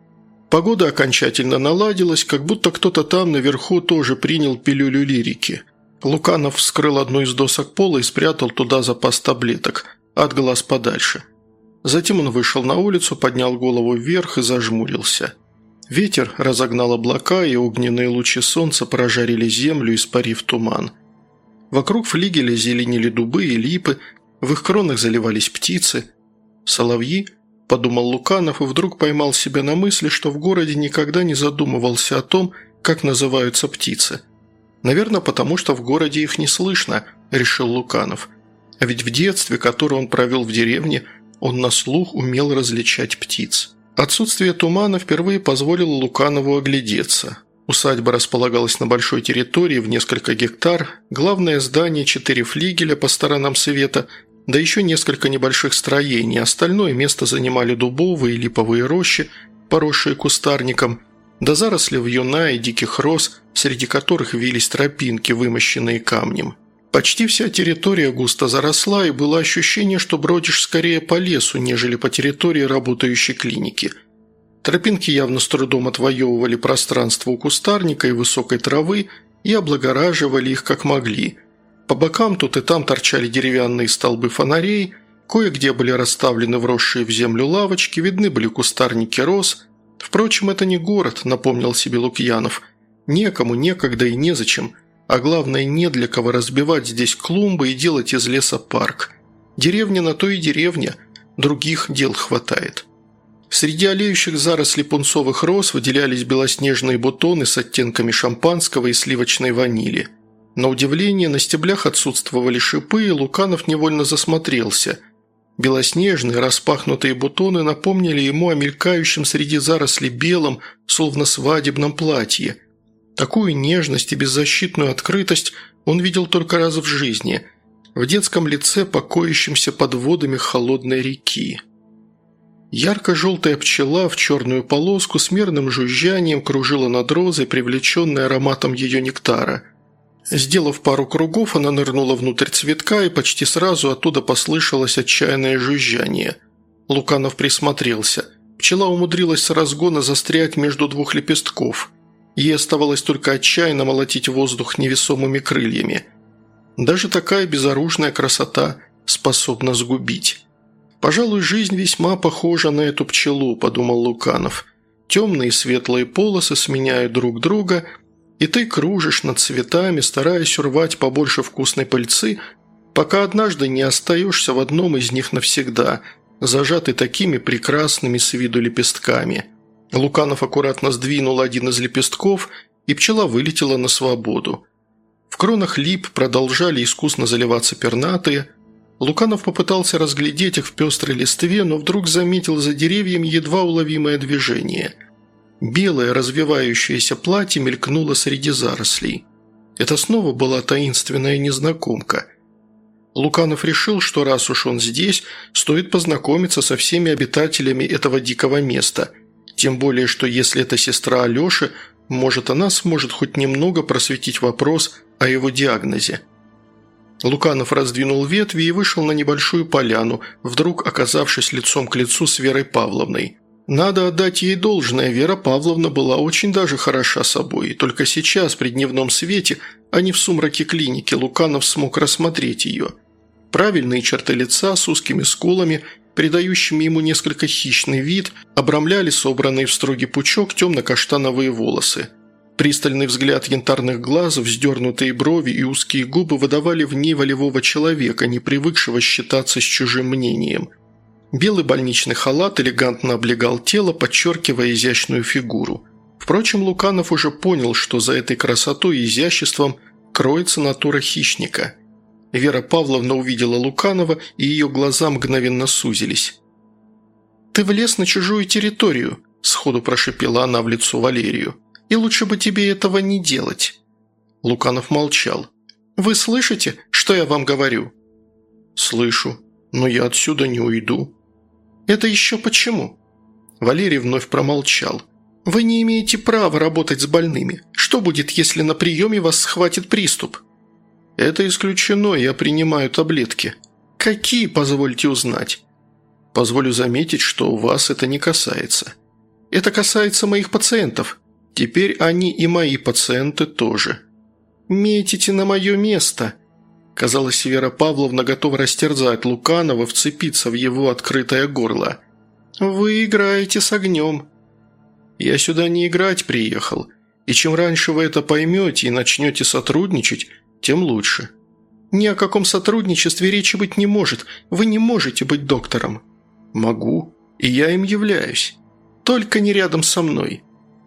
Погода окончательно наладилась, как будто кто-то там наверху тоже принял пилюлю лирики. Луканов вскрыл одну из досок пола и спрятал туда запас таблеток, от глаз подальше. Затем он вышел на улицу, поднял голову вверх и зажмурился. Ветер разогнал облака, и огненные лучи солнца прожарили землю, испарив туман. Вокруг флигеля зеленели дубы и липы, в их кронах заливались птицы. «Соловьи?» – подумал Луканов и вдруг поймал себя на мысли, что в городе никогда не задумывался о том, как называются птицы. «Наверное, потому что в городе их не слышно», – решил Луканов. А ведь в детстве, которое он провел в деревне, он на слух умел различать птиц. Отсутствие тумана впервые позволило Луканову оглядеться. Усадьба располагалась на большой территории в несколько гектар, главное здание 4 флигеля по сторонам света, да еще несколько небольших строений, остальное место занимали дубовые и липовые рощи, поросшие кустарником, да заросли вьюна и диких роз, среди которых вились тропинки, вымощенные камнем. Почти вся территория густо заросла, и было ощущение, что бродишь скорее по лесу, нежели по территории работающей клиники. Тропинки явно с трудом отвоевывали пространство у кустарника и высокой травы и облагораживали их как могли. По бокам тут и там торчали деревянные столбы фонарей, кое-где были расставлены вросшие в землю лавочки, видны были кустарники роз. Впрочем, это не город, напомнил себе Лукьянов. Некому, некогда и незачем. А главное, не для кого разбивать здесь клумбы и делать из леса парк. Деревня на то и деревня, других дел хватает. Среди олеющих зарослей пунцовых роз выделялись белоснежные бутоны с оттенками шампанского и сливочной ванили. На удивление, на стеблях отсутствовали шипы, и Луканов невольно засмотрелся. Белоснежные распахнутые бутоны напомнили ему о мелькающем среди зарослей белом, словно свадебном платье. Такую нежность и беззащитную открытость он видел только раз в жизни, в детском лице, покоящемся под водами холодной реки. Ярко-желтая пчела в черную полоску с мерным жужжанием кружила над розой, привлеченной ароматом ее нектара. Сделав пару кругов, она нырнула внутрь цветка, и почти сразу оттуда послышалось отчаянное жужжание. Луканов присмотрелся. Пчела умудрилась с разгона застрять между двух лепестков. Ей оставалось только отчаянно молотить воздух невесомыми крыльями. Даже такая безоружная красота способна сгубить. «Пожалуй, жизнь весьма похожа на эту пчелу», – подумал Луканов. «Темные и светлые полосы сменяют друг друга, и ты кружишь над цветами, стараясь урвать побольше вкусной пыльцы, пока однажды не остаешься в одном из них навсегда, зажатый такими прекрасными с виду лепестками». Луканов аккуратно сдвинул один из лепестков, и пчела вылетела на свободу. В кронах лип продолжали искусно заливаться пернатые. Луканов попытался разглядеть их в пестрой листве, но вдруг заметил за деревьями едва уловимое движение. Белое развивающееся платье мелькнуло среди зарослей. Это снова была таинственная незнакомка. Луканов решил, что раз уж он здесь, стоит познакомиться со всеми обитателями этого дикого места. Тем более, что если это сестра Алеши, может, она сможет хоть немного просветить вопрос о его диагнозе. Луканов раздвинул ветви и вышел на небольшую поляну, вдруг оказавшись лицом к лицу с Верой Павловной. Надо отдать ей должное, Вера Павловна была очень даже хороша собой, и только сейчас, при дневном свете, а не в сумраке клиники, Луканов смог рассмотреть ее. Правильные черты лица с узкими скулами, придающими ему несколько хищный вид, обрамляли собранные в строгий пучок темно-каштановые волосы. Пристальный взгляд янтарных глаз, вздернутые брови и узкие губы выдавали в ней волевого человека, не привыкшего считаться с чужим мнением. Белый больничный халат элегантно облегал тело, подчеркивая изящную фигуру. Впрочем, Луканов уже понял, что за этой красотой и изяществом кроется натура хищника. Вера Павловна увидела Луканова, и ее глаза мгновенно сузились. «Ты влез на чужую территорию», – сходу прошипела она в лицо Валерию. «И лучше бы тебе этого не делать». Луканов молчал. «Вы слышите, что я вам говорю?» «Слышу, но я отсюда не уйду». «Это еще почему?» Валерий вновь промолчал. «Вы не имеете права работать с больными. Что будет, если на приеме вас схватит приступ?» «Это исключено, я принимаю таблетки». «Какие, позвольте узнать?» «Позволю заметить, что вас это не касается». «Это касается моих пациентов». «Теперь они и мои пациенты тоже». «Метите на мое место». Казалось, Вера Павловна готова растерзать Луканова, вцепиться в его открытое горло. «Вы играете с огнем». «Я сюда не играть приехал, и чем раньше вы это поймете и начнете сотрудничать, тем лучше». «Ни о каком сотрудничестве речи быть не может. Вы не можете быть доктором». «Могу, и я им являюсь. Только не рядом со мной».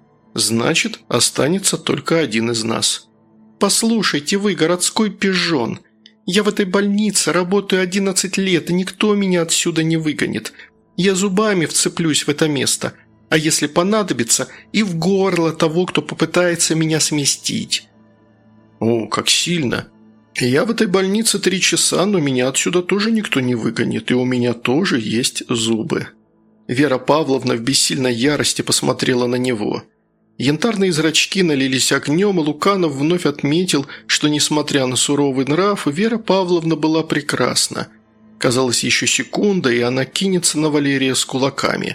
«Значит, останется только один из нас». «Послушайте вы, городской пижон. Я в этой больнице работаю 11 лет, и никто меня отсюда не выгонит. Я зубами вцеплюсь в это место, а если понадобится, и в горло того, кто попытается меня сместить». «О, как сильно! Я в этой больнице 3 часа, но меня отсюда тоже никто не выгонит, и у меня тоже есть зубы». Вера Павловна в бессильной ярости посмотрела на него. Янтарные зрачки налились огнем, и Луканов вновь отметил, что, несмотря на суровый нрав, Вера Павловна была прекрасна. Казалось, еще секунда, и она кинется на Валерия с кулаками.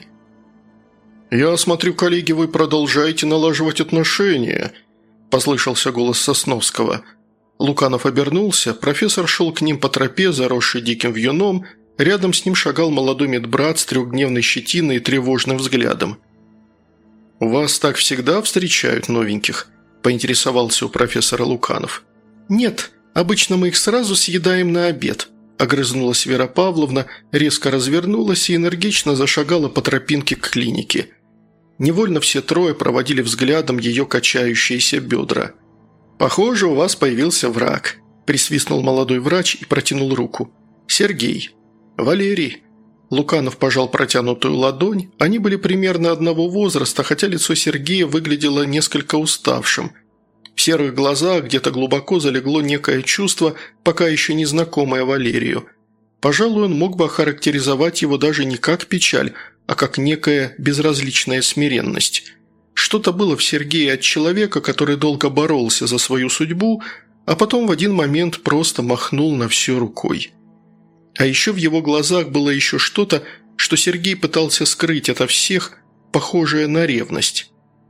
«Я смотрю, коллеги, вы продолжаете налаживать отношения», – послышался голос Сосновского. Луканов обернулся, профессор шел к ним по тропе, заросшей диким вьюном, рядом с ним шагал молодой медбрат с 3-дневной щетиной и тревожным взглядом. «У вас так всегда встречают новеньких?» – поинтересовался у профессора Луканов. «Нет, обычно мы их сразу съедаем на обед», – огрызнулась Вера Павловна, резко развернулась и энергично зашагала по тропинке к клинике. Невольно все трое проводили взглядом ее качающиеся бедра. «Похоже, у вас появился враг», – присвистнул молодой врач и протянул руку. «Сергей». «Валерий». Луканов пожал протянутую ладонь. Они были примерно одного возраста, хотя лицо Сергея выглядело несколько уставшим. В серых глазах где-то глубоко залегло некое чувство, пока еще незнакомое Валерию. Пожалуй, он мог бы охарактеризовать его даже не как печаль, а как некая безразличная смиренность. Что-то было в Сергее от человека, который долго боролся за свою судьбу, а потом в один момент просто махнул на все рукой. А еще в его глазах было еще что-то, что Сергей пытался скрыть ото всех, похожее на ревность.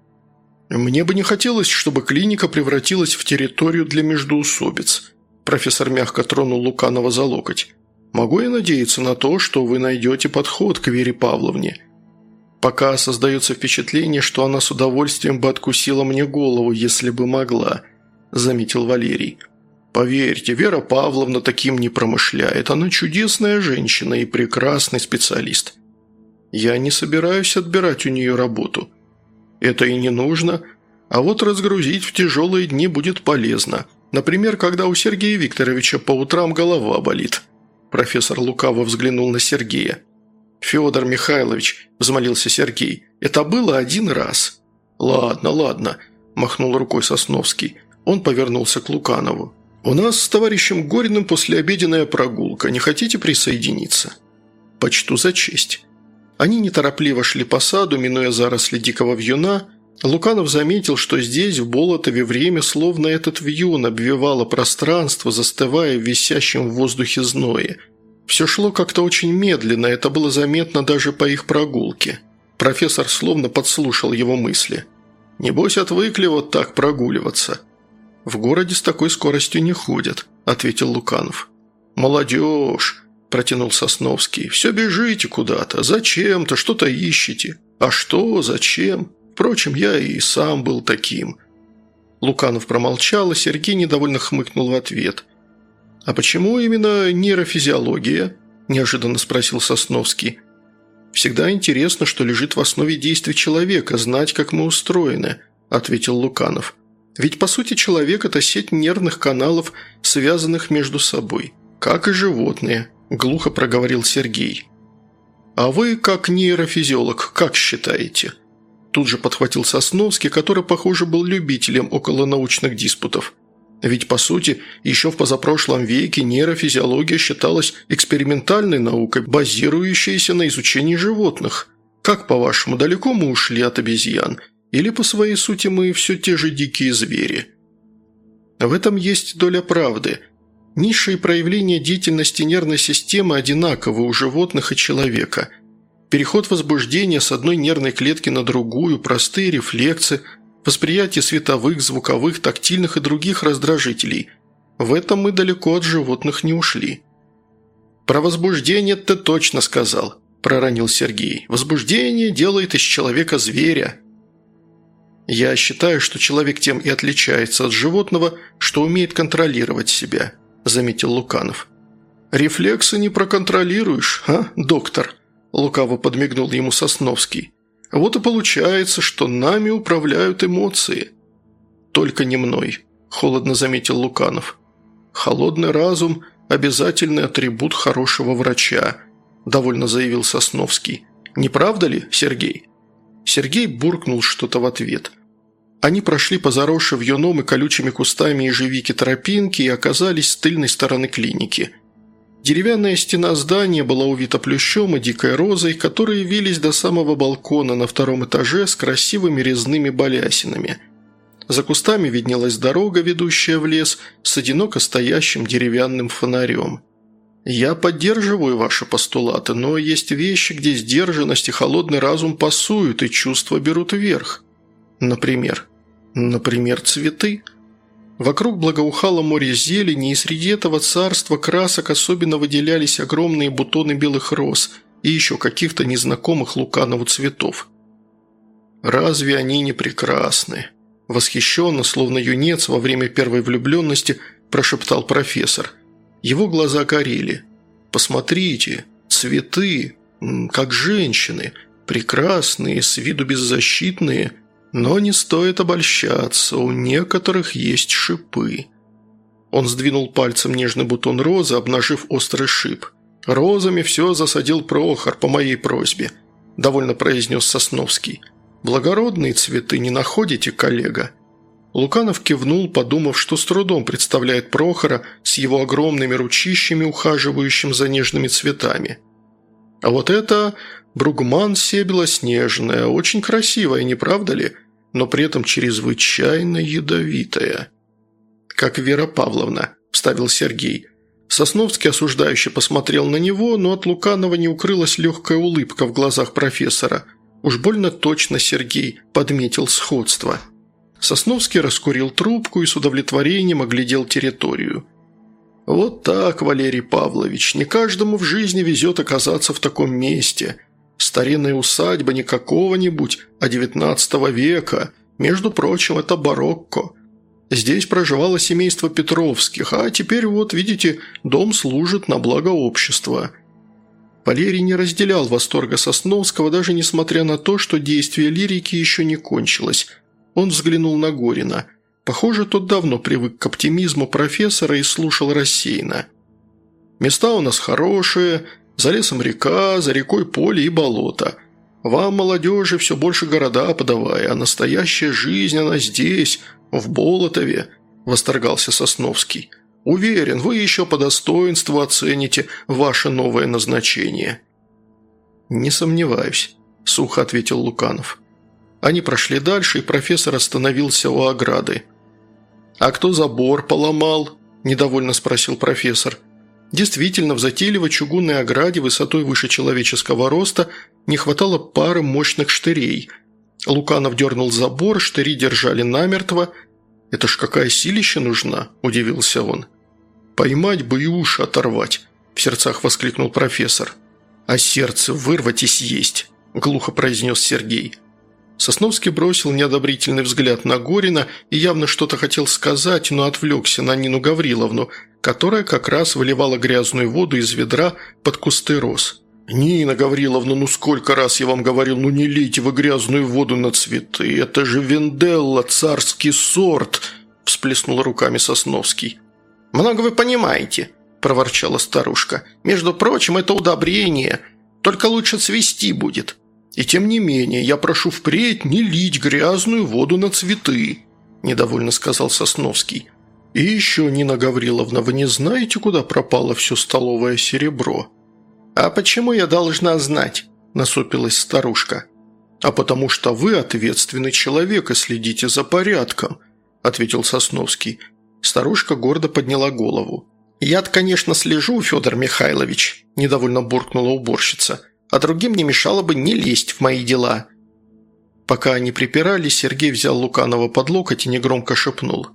«Мне бы не хотелось, чтобы клиника превратилась в территорию для междоусобиц», профессор мягко тронул Луканова за локоть. «Могу я надеяться на то, что вы найдете подход к Вере Павловне? Пока создается впечатление, что она с удовольствием бы откусила мне голову, если бы могла», заметил Валерий. «Поверьте, Вера Павловна таким не промышляет. Она чудесная женщина и прекрасный специалист. Я не собираюсь отбирать у нее работу. Это и не нужно, а вот разгрузить в тяжелые дни будет полезно. Например, когда у Сергея Викторовича по утрам голова болит». Профессор лукаво взглянул на Сергея. «Федор Михайлович», – взмолился Сергей, – «это было один раз». «Ладно», – махнул рукой Сосновский. Он повернулся к Луканову. «У нас с товарищем Гориным послеобеденная прогулка. Не хотите присоединиться?» «Почту за честь». Они неторопливо шли по саду, минуя заросли дикого вьюна. Луканов заметил, что здесь, в Болотове, время, словно этот вьюн, обвивало пространство, застывая в висящем в воздухе зное. Все шло как-то очень медленно, это было заметно даже по их прогулке. Профессор словно подслушал его мысли. «Небось, отвыкли вот так прогуливаться». «В городе с такой скоростью не ходят», – ответил Луканов. «Молодежь», – протянул Сосновский, – «все бежите куда-то, зачем-то, что-то ищете. А что, зачем? Впрочем, я и сам был таким». Луканов промолчал, и Сергей недовольно хмыкнул в ответ. «А почему именно нейрофизиология?» – неожиданно спросил Сосновский. «Всегда интересно, что лежит в основе действий человека, знать, как мы устроены», – ответил Луканов. «Ведь, по сути, человек – это сеть нервных каналов, связанных между собой. Как и животные», – глухо проговорил Сергей. «А вы, как нейрофизиолог, как считаете?» Тут же подхватил Сосновский, который, похоже, был любителем околонаучных диспутов. Ведь, по сути, еще в позапрошлом веке нейрофизиология считалась экспериментальной наукой, базирующейся на изучении животных. Как, по-вашему, далеко мы ушли от обезьян? Или, по своей сути, мы все те же дикие звери? В этом есть доля правды. Низшие проявления деятельности нервной системы одинаковы у животных и человека. Переход возбуждения с одной нервной клетки на другую, простые рефлексы, восприятие световых, звуковых, тактильных и других раздражителей. В этом мы далеко от животных не ушли. «Про возбуждение ты точно сказал», – проронил Сергей. «Возбуждение делает из человека зверя». «Я считаю, что человек тем и отличается от животного, что умеет контролировать себя», – заметил Луканов. «Рефлексы не проконтролируешь, а, доктор?» – лукаво подмигнул ему Сосновский. «Вот и получается, что нами управляют эмоции». «Только не мной», – холодно заметил Луканов. «Холодный разум – обязательный атрибут хорошего врача», – довольно заявил Сосновский. «Не правда ли, Сергей?» Сергей буркнул что-то в ответ. Они прошли по заросшей вьюном и колючими кустами ежевики тропинки и оказались с тыльной стороны клиники. Деревянная стена здания была увита плющом и дикой розой, которые вились до самого балкона на втором этаже с красивыми резными балясинами. За кустами виднелась дорога, ведущая в лес, с одиноко стоящим деревянным фонарем. «Я поддерживаю ваши постулаты, но есть вещи, где сдержанность и холодный разум пасуют, и чувства берут верх. Например, цветы». Вокруг благоухало море зелени, и среди этого царства красок особенно выделялись огромные бутоны белых роз и еще каких-то незнакомых Луканову цветов. «Разве они не прекрасны?» Восхищенно, словно юнец во время первой влюбленности, прошептал профессор. Его глаза горели. «Посмотрите, цветы, как женщины, прекрасные, с виду беззащитные, но не стоит обольщаться, у некоторых есть шипы». Он сдвинул пальцем нежный бутон розы, обнажив острый шип. «Розами все засадил Прохор по моей просьбе», – довольно произнес Сосновский. «Благородные цветы не находите, коллега?» Луканов кивнул, подумав, что с трудом представляет Прохора с его огромными ручищами, ухаживающим за нежными цветами. «А вот это бругмансия белоснежная, очень красивая, не правда ли? Но при этом чрезвычайно ядовитая». как Вера Павловна», – вставил Сергей. Сосновский осуждающе посмотрел на него, но от Луканова не укрылась легкая улыбка в глазах профессора. Уж больно точно Сергей подметил сходство. Сосновский раскурил трубку и с удовлетворением оглядел территорию. «Вот так, Валерий Павлович, не каждому в жизни везет оказаться в таком месте. Старинная усадьба не какого-нибудь, а XIX века. Между прочим, это барокко. Здесь проживало семейство Петровских, а теперь вот, видите, дом служит на благо общества». Валерий не разделял восторга Сосновского, даже несмотря на то, что действие лирики еще не кончилось. Он взглянул на Горина. Похоже, тот давно привык к оптимизму профессора и слушал рассеянно. «Места у нас хорошие, за лесом река, за рекой поле и болото. Вам, молодежи, все больше города подавай, а настоящая жизнь, она здесь, в Болотове», – восторгался Сосновский. «Уверен, вы еще по достоинству оцените ваше новое назначение». «Не сомневаюсь», – сухо ответил Луканов. Они прошли дальше, и профессор остановился у ограды. «А кто забор поломал?» – недовольно спросил профессор. Действительно, в затейливой чугунной ограде высотой выше человеческого роста не хватало пары мощных штырей. Луканов дернул забор, штыри держали намертво. «Это ж какая силища нужна?» – удивился он. «Поймать бы и уши оторвать», – в сердцах воскликнул профессор. «А сердце вырвать и съесть», – глухо произнес Сергей. Сосновский бросил неодобрительный взгляд на Горина и явно что-то хотел сказать, но отвлекся на Нину Гавриловну, которая как раз выливала грязную воду из ведра под кусты роз. «Нина Гавриловна, ну сколько раз я вам говорил, ну не лейте вы грязную воду на цветы, это же венделла, царский сорт!» – всплеснул руками Сосновский. «Много вы понимаете», – проворчала старушка. «Между прочим, это удобрение, только лучше цвести будет». «И тем не менее, я прошу впредь не лить грязную воду на цветы», – недовольно сказал Сосновский. «И еще, Нина Гавриловна, вы не знаете, куда пропало все столовое серебро?» «А почему я должна знать?» – насупилась старушка. «А потому что вы ответственный человек и следите за порядком», – ответил Сосновский. Старушка гордо подняла голову. «Я-то, конечно, слежу, Федор Михайлович», – недовольно буркнула уборщица. «А другим не мешало бы не лезть в мои дела». Пока они припирались, Сергей взял Луканова под локоть и негромко шепнул.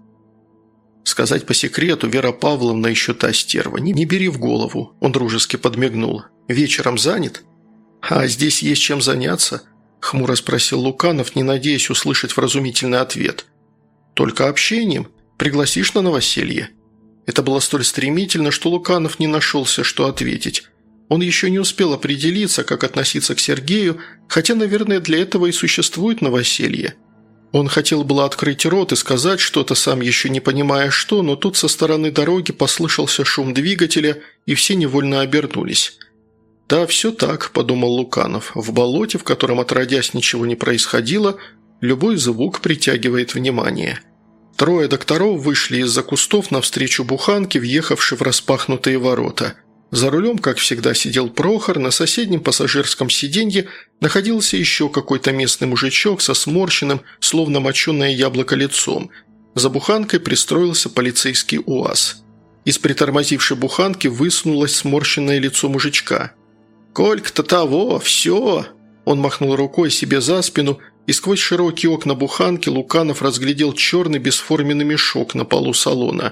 «Сказать по секрету, Вера Павловна еще та стерва. Не бери в голову», – он дружески подмигнул. «Вечером занят?» «А здесь есть чем заняться?» – хмуро спросил Луканов, не надеясь услышать вразумительный ответ. «Только общением? Пригласишь на новоселье?» Это было столь стремительно, что Луканов не нашелся, что ответить. Он еще не успел определиться, как относиться к Сергею, хотя, наверное, для этого и существует новоселье. Он хотел было открыть рот и сказать что-то, сам еще не понимая что, но тут со стороны дороги послышался шум двигателя, и все невольно обернулись. «Да, все так», – подумал Луканов. «В болоте, в котором отродясь ничего не происходило, любой звук притягивает внимание». Трое докторов вышли из-за кустов навстречу буханке, въехавшей в распахнутые ворота. За рулем, как всегда, сидел Прохор, на соседнем пассажирском сиденье находился еще какой-то местный мужичок со сморщенным, словно моченое яблоко лицом. За буханкой пристроился полицейский УАЗ. Из притормозившей буханки высунулось сморщенное лицо мужичка. «Колька-то того, все!» Он махнул рукой себе за спину, и сквозь широкие окна буханки Луканов разглядел черный бесформенный мешок на полу салона.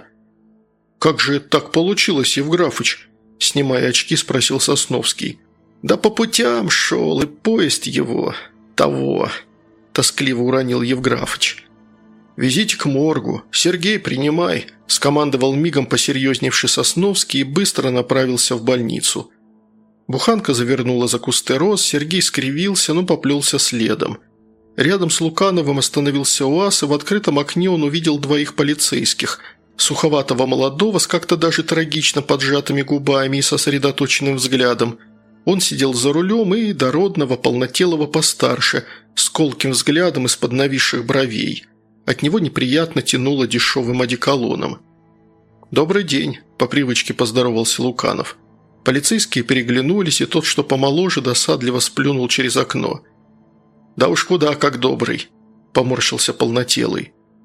«Как же это так получилось, Евграфыч?» Снимая очки, спросил Сосновский. «Да по путям шел, и поезд его... того...» Тоскливо уронил Евграфыч. «Везите к моргу. Сергей, принимай», – скомандовал мигом посерьезневший Сосновский и быстро направился в больницу. Буханка завернула за кусты роз, Сергей скривился, но поплелся следом. Рядом с Лукановым остановился УАЗ, и в открытом окне он увидел двоих полицейских – суховатого молодого с как-то даже трагично поджатыми губами и сосредоточенным взглядом. Он сидел за рулем, и дородного, полнотелого постарше, с колким взглядом из-под нависших бровей. От него неприятно тянуло дешевым одеколоном. «Добрый день», – по привычке поздоровался Луканов. Полицейские переглянулись, и тот, что помоложе, досадливо сплюнул через окно. «Да уж куда как добрый», – поморщился полнотелый.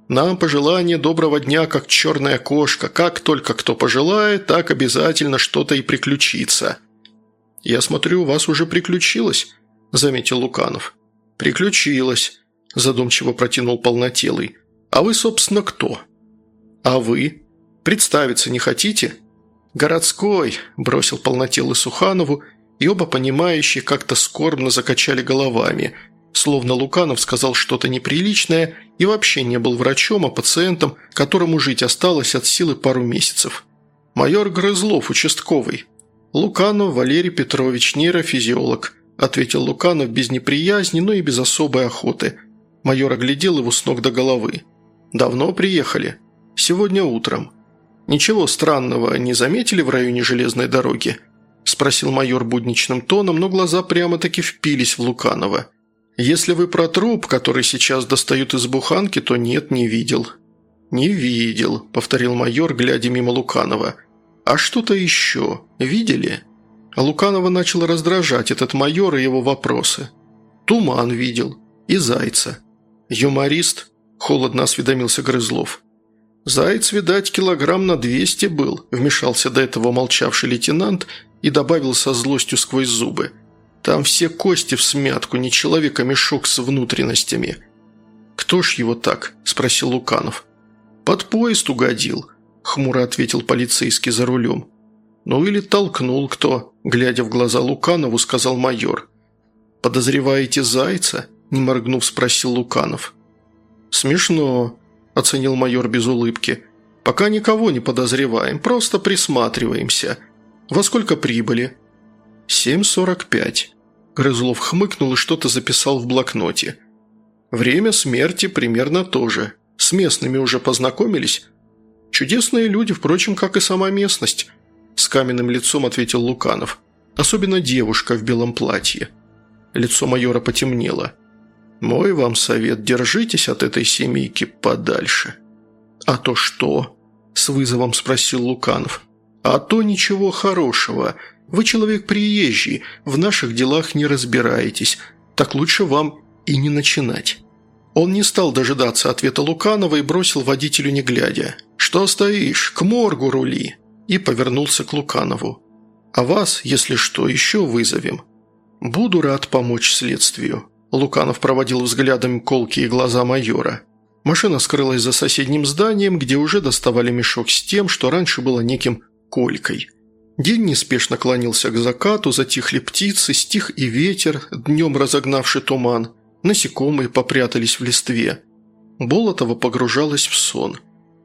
Нам пожелание доброго дня, как черная кошка. Как только кто пожелает, так обязательно что-то и приключится». «Я смотрю, у вас уже приключилось», – заметил Луканов. «Приключилось», – задумчиво протянул полнотелый. «А вы, собственно, кто?» «А вы? Представиться не хотите?» «Городской», – бросил полнотелый Суханову, и оба понимающие как-то скорбно закачали головами, словно Луканов сказал что-то неприличное и вообще не был врачом, а пациентом, которому жить осталось от силы пару месяцев. «Майор Грызлов, участковый». «Луканов Валерий Петрович, нейрофизиолог», – ответил Луканов без неприязни, но и без особой охоты. Майор оглядел его с ног до головы. «Давно приехали?» «Сегодня утром». «Ничего странного не заметили в районе железной дороги?» – спросил майор будничным тоном, но глаза прямо-таки впились в Луканова. «Если вы про труп, который сейчас достают из буханки, то нет, не видел». «Не видел», – повторил майор, глядя мимо Луканова. «А что-то еще видели?» Луканова начал раздражать этот майор и его вопросы. «Туман видел. И зайца». «Юморист?» – холодно осведомился Грызлов. «Заяц, видать, килограмм на 200 был», – вмешался до этого молчавший лейтенант и добавил со злостью сквозь зубы. «Там все кости всмятку, не человек, а мешок с внутренностями». «Кто ж его так?» – спросил Луканов. «Под поезд угодил», – хмуро ответил полицейский за рулем. «Ну или толкнул кто», – глядя в глаза Луканову, сказал майор. «Подозреваете зайца?» – не моргнув, спросил Луканов. «Смешно», – оценил майор без улыбки. «Пока никого не подозреваем, просто присматриваемся. Во сколько прибыли?» 7:45. Грызлов хмыкнул и что-то записал в блокноте. «Время смерти примерно то же. С местными уже познакомились?» «Чудесные люди, впрочем, как и сама местность», – с каменным лицом ответил Луканов. «Особенно девушка в белом платье». Лицо майора потемнело. «Мой вам совет, держитесь от этой семейки подальше». «А то что?» – с вызовом спросил Луканов. «А то ничего хорошего. Вы человек приезжий, в наших делах не разбираетесь. Так лучше вам и не начинать». Он не стал дожидаться ответа Луканова и бросил водителю не глядя. «Что стоишь? К моргу рули!» И повернулся к Луканову. «А вас, если что, еще вызовем». «Буду рад помочь следствию». Луканов проводил взглядом колкие глаза майора. Машина скрылась за соседним зданием, где уже доставали мешок с тем, что раньше было неким Колькой. День неспешно клонился к закату, затихли птицы, стих и ветер, днем разогнавший туман. Насекомые попрятались в листве. Болотова погружалась в сон.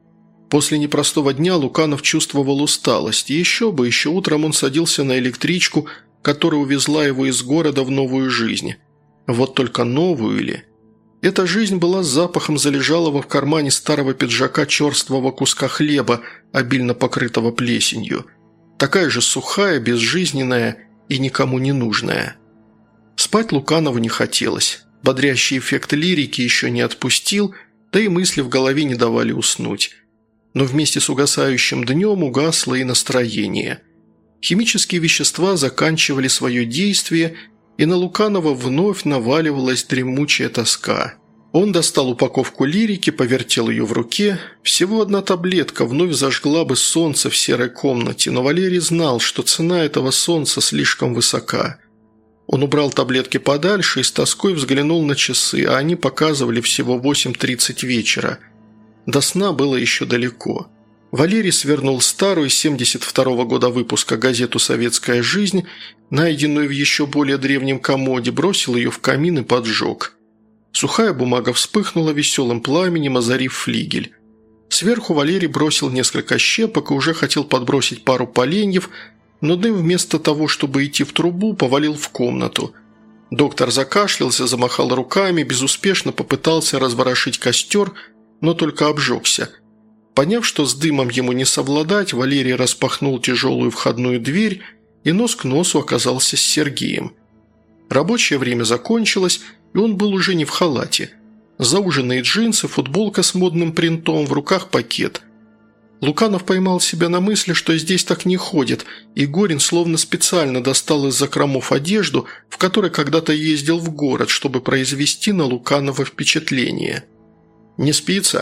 После непростого дня Луканов чувствовал усталость, и еще утром он садился на электричку, которая увезла его из города в новую жизнь. Вот только новую ли? Эта жизнь была с запахом залежалого в кармане старого пиджака черствого куска хлеба, обильно покрытого плесенью. Такая же сухая, безжизненная и никому не нужная. Спать Луканову не хотелось. Бодрящий эффект лирики еще не отпустил, да и мысли в голове не давали уснуть. Но вместе с угасающим днем угасло и настроение. Химические вещества заканчивали свое действие, и на Луканова вновь наваливалась дремучая тоска. Он достал упаковку лирики, повертел ее в руке. Всего одна таблетка вновь зажгла бы солнце в серой комнате, но Валерий знал, что цена этого солнца слишком высока. Он убрал таблетки подальше и с тоской взглянул на часы, а они показывали всего 8:30 вечера. До сна было еще далеко. Валерий свернул старую 72-го года выпуска газету «Советская жизнь», найденную в еще более древнем комоде, бросил ее в камин и поджег. Сухая бумага вспыхнула веселым пламенем, озарив флигель. Сверху Валерий бросил несколько щепок и уже хотел подбросить пару поленьев, но дым вместо того, чтобы идти в трубу, повалил в комнату. Доктор закашлялся, замахал руками, безуспешно попытался разворошить костер, но только обжегся. Поняв, что с дымом ему не совладать, Валерий распахнул тяжелую входную дверь и нос к носу оказался с Сергеем. Рабочее время закончилось, и он был уже не в халате. Зауженные джинсы, футболка с модным принтом, в руках пакет. Луканов поймал себя на мысли, что здесь так не ходит, и Горин словно специально достал из закромов одежду, в которой когда-то ездил в город, чтобы произвести на Луканова впечатление. «Не спится?»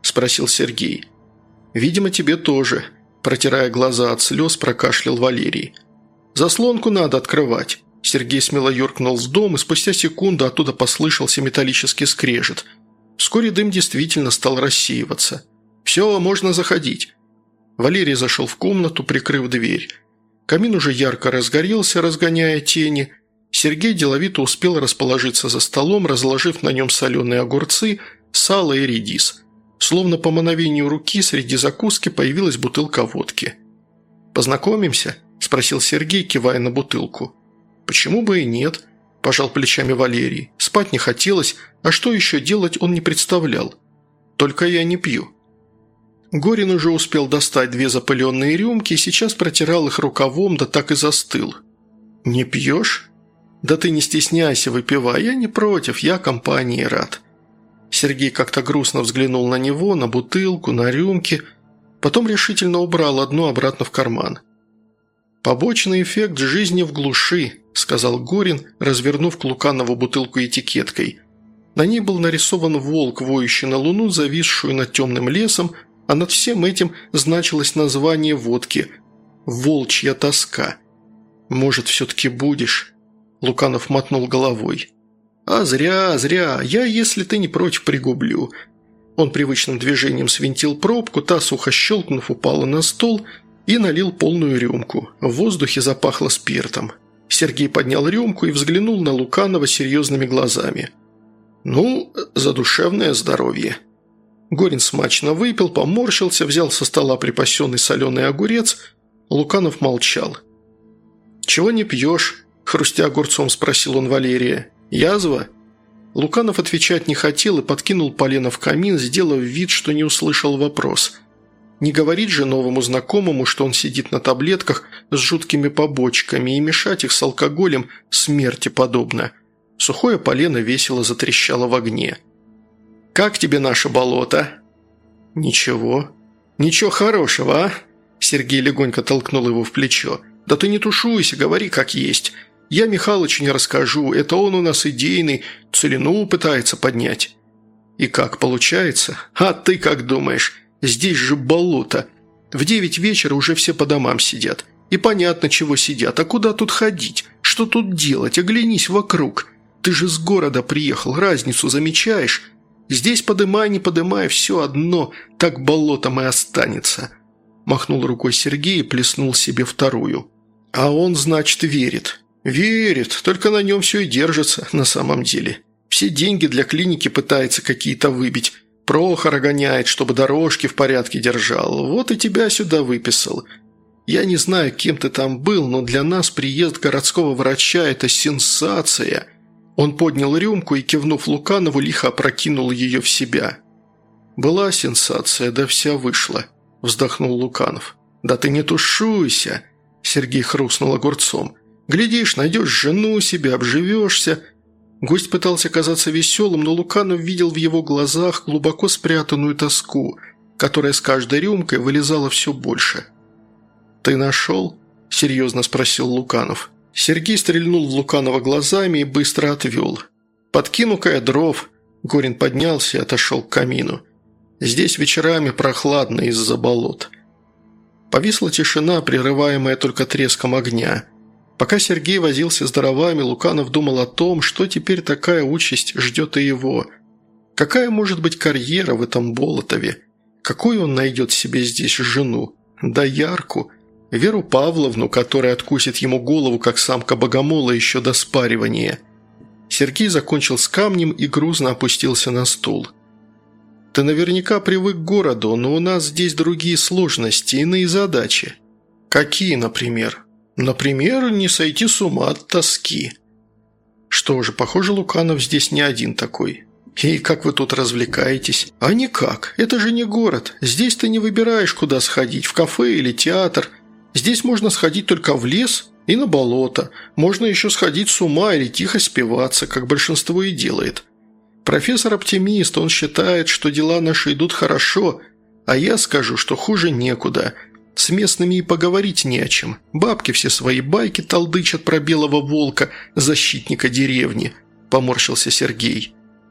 – спросил Сергей. «Видимо, тебе тоже», – протирая глаза от слез, прокашлял Валерий. «Заслонку надо открывать». Сергей смело юркнул в дом, и спустя секунду оттуда послышался металлический скрежет. Вскоре дым действительно стал рассеиваться. «Все, можно заходить». Валерий зашел в комнату, прикрыв дверь. Камин уже ярко разгорелся, разгоняя тени. Сергей деловито успел расположиться за столом, разложив на нем соленые огурцы, сало и редис. Словно по мановению руки среди закуски появилась бутылка водки. «Познакомимся?» – спросил Сергей, кивая на бутылку. «Почему бы и нет?» – пожал плечами Валерий. Спать не хотелось, а что еще делать он не представлял. «Только я не пью». Горин уже успел достать 2 запыленные рюмки и сейчас протирал их рукавом, да так и застыл. «Не пьешь? Да ты не стесняйся, выпивай, я не против, я компании рад». Сергей как-то грустно взглянул на него, на бутылку, на рюмки, потом решительно убрал одну обратно в карман. «Побочный эффект жизни в глуши», – сказал Горин, развернув к Луканову бутылку этикеткой. На ней был нарисован волк, воющий на луну, зависшую над темным лесом, а над всем этим значилось название водки – «Волчья тоска». «Может, все-таки будешь?» – Луканов мотнул головой. «А зря, зря. Я, если ты не против, пригублю». Он привычным движением свинтил пробку, та, сухо щелкнув, упала на стол и налил полную рюмку. В воздухе запахло спиртом. Сергей поднял рюмку и взглянул на Луканова серьезными глазами. «Ну, за душевное здоровье». Горин смачно выпил, поморщился, взял со стола припасенный соленый огурец. Луканов молчал. «Чего не пьешь?» – хрустя огурцом спросил он Валерия. «Язва?» Луканов отвечать не хотел и подкинул полено в камин, сделав вид, что не услышал вопрос. Не говорить же новому знакомому, что он сидит на таблетках с жуткими побочками, и мешать их с алкоголем смерти подобно. Сухое полено весело затрещало в огне. «Как тебе наше болото?» «Ничего». «Ничего хорошего, а?» Сергей легонько толкнул его в плечо. «Да ты не тушуйся, говори как есть. Я Михалычу не расскажу, это он у нас идейный, целину пытается поднять». «И как получается? А ты как думаешь? Здесь же болото. В 9 вечера уже все по домам сидят. И понятно, чего сидят. А куда тут ходить? Что тут делать? Оглянись вокруг. Ты же с города приехал, разницу замечаешь? Здесь подымай, не подымай, все одно, так болотом и останется». Махнул рукой Сергей и плеснул себе вторую. «А он, значит, верит». «Верит, только на нем все и держится на самом деле. Все деньги для клиники пытается какие-то выбить. Прохора гоняет, чтобы дорожки в порядке держал. Вот и тебя сюда выписал. Я не знаю, кем ты там был, но для нас приезд городского врача – это сенсация». Он поднял рюмку и, кивнув Луканову, лихо опрокинул ее в себя. «Была сенсация, да вся вышла», – вздохнул Луканов. «Да ты не тушуйся», – Сергей хрустнул огурцом. «Глядишь, найдешь жену себе, обживешься». Гость пытался казаться веселым, но Луканов видел в его глазах глубоко спрятанную тоску, которая с каждой рюмкой вылезала все больше. «Ты нашел?» – серьезно спросил Луканов. Сергей стрельнул в Луканова глазами и быстро отвел. «Подкину-ка я дров». Горин поднялся и отошел к камину. «Здесь вечерами прохладно из-за болот». Повисла тишина, прерываемая только треском огня. Пока Сергей возился с дровами, Луканов думал о том, что теперь такая участь ждет и его. Какая может быть карьера в этом Болотове? Какую он найдет себе здесь жену? Доярку? Веру Павловну, которая откусит ему голову, как самка богомола, еще до спаривания. Сергей закончил с камнем и грузно опустился на стул. «Ты наверняка привык к городу, но у нас здесь другие сложности, иные задачи». «Какие, например?» «Например, не сойти с ума от тоски». «Что же, похоже, Луканов здесь не один такой». «И как вы тут развлекаетесь?» «А никак. Это же не город. Здесь ты не выбираешь, куда сходить, в кафе или театр. Здесь можно сходить только в лес и на болото. Можно еще сходить с ума или тихо спиваться, как большинство и делает. Профессор оптимист, он считает, что дела наши идут хорошо, а я скажу, что хуже некуда. С местными и поговорить не о чем. Бабки все свои байки толдычат про белого волка, защитника деревни», – поморщился Сергей.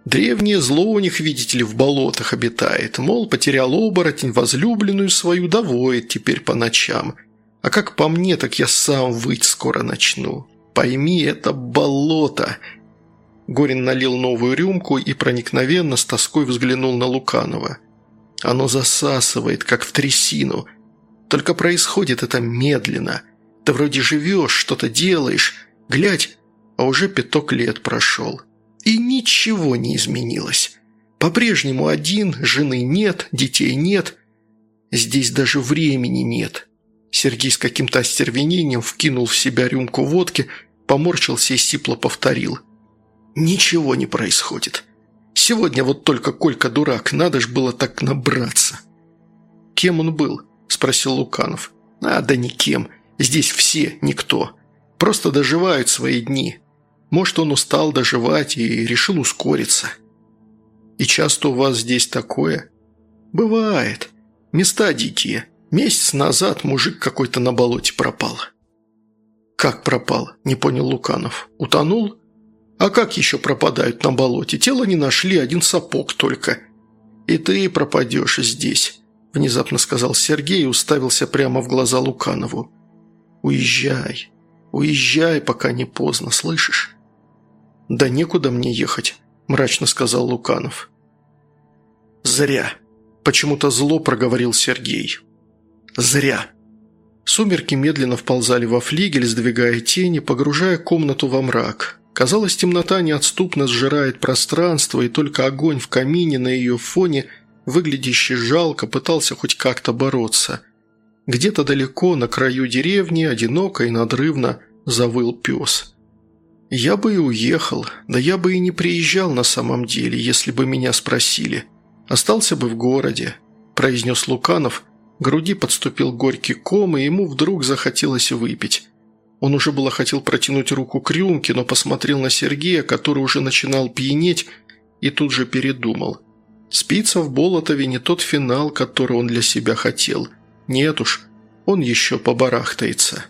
Древнее зло у них, видите ли, в болотах обитает. Мол, потерял оборотень возлюбленную свою, да воет теперь по ночам. А как по мне, так я сам выть скоро начну. Пойми, это болото». Горин налил новую рюмку и проникновенно с тоской взглянул на Луканова. «Оно засасывает, как в трясину. Только происходит это медленно. Ты вроде живешь, что-то делаешь, глядь, а уже 5 лет прошел. И ничего не изменилось. По-прежнему один, жены нет, детей нет. Здесь даже времени нет». Сергей с каким-то остервенением вкинул в себя рюмку водки, поморщился и сипло повторил. «Ничего не происходит. Сегодня вот только Колька дурак, надо ж было так набраться». «Кем он был?» – спросил Луканов. Да никем. Здесь все никто. Просто доживают свои дни. Может, он устал доживать и решил ускориться». «И часто у вас здесь такое?» «Бывает. Места дикие. Месяц назад мужик какой-то на болоте пропал». «Как пропал?» – не понял Луканов. «Утонул?» «А как еще пропадают на болоте? Тело не нашли, один сапог только». «И ты пропадешь здесь», – внезапно сказал Сергей и уставился прямо в глаза Луканову. «Уезжай, уезжай, пока не поздно, слышишь?» «Да некуда мне ехать», – мрачно сказал Луканов. «Зря», – почему-то зло проговорил Сергей. «Зря». Сумерки медленно вползали во флигель, сдвигая тени, погружая комнату во мрак. Казалось, темнота неотступно сжирает пространство, и только огонь в камине на ее фоне, выглядящий жалко, пытался хоть как-то бороться. Где-то далеко, на краю деревни, одиноко и надрывно завыл пес. «Я бы и уехал, да я бы и не приезжал на самом деле, если бы меня спросили. Остался бы в городе», – произнес Луканов. К груди подступил горький ком, и ему вдруг захотелось выпить. Он уже было хотел протянуть руку к рюмке, но посмотрел на Сергея, который уже начинал пьянеть, и тут же передумал. Спиться в Болотове не тот финал, который он для себя хотел. Нет уж, он еще побарахтается.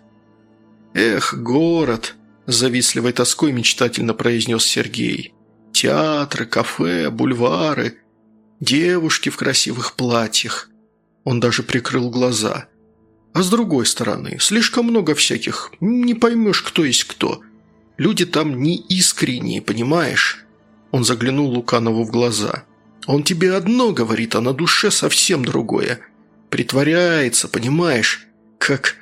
«Эх, город!» – с завистливой тоской мечтательно произнес Сергей. «Театры, кафе, бульвары, девушки в красивых платьях». Он даже прикрыл глаза. «А с другой стороны, слишком много всяких, не поймешь, кто есть кто. Люди там не искренние, понимаешь?» Он заглянул Луканову в глаза. «Он тебе одно говорит, а на душе совсем другое. Притворяется, понимаешь, как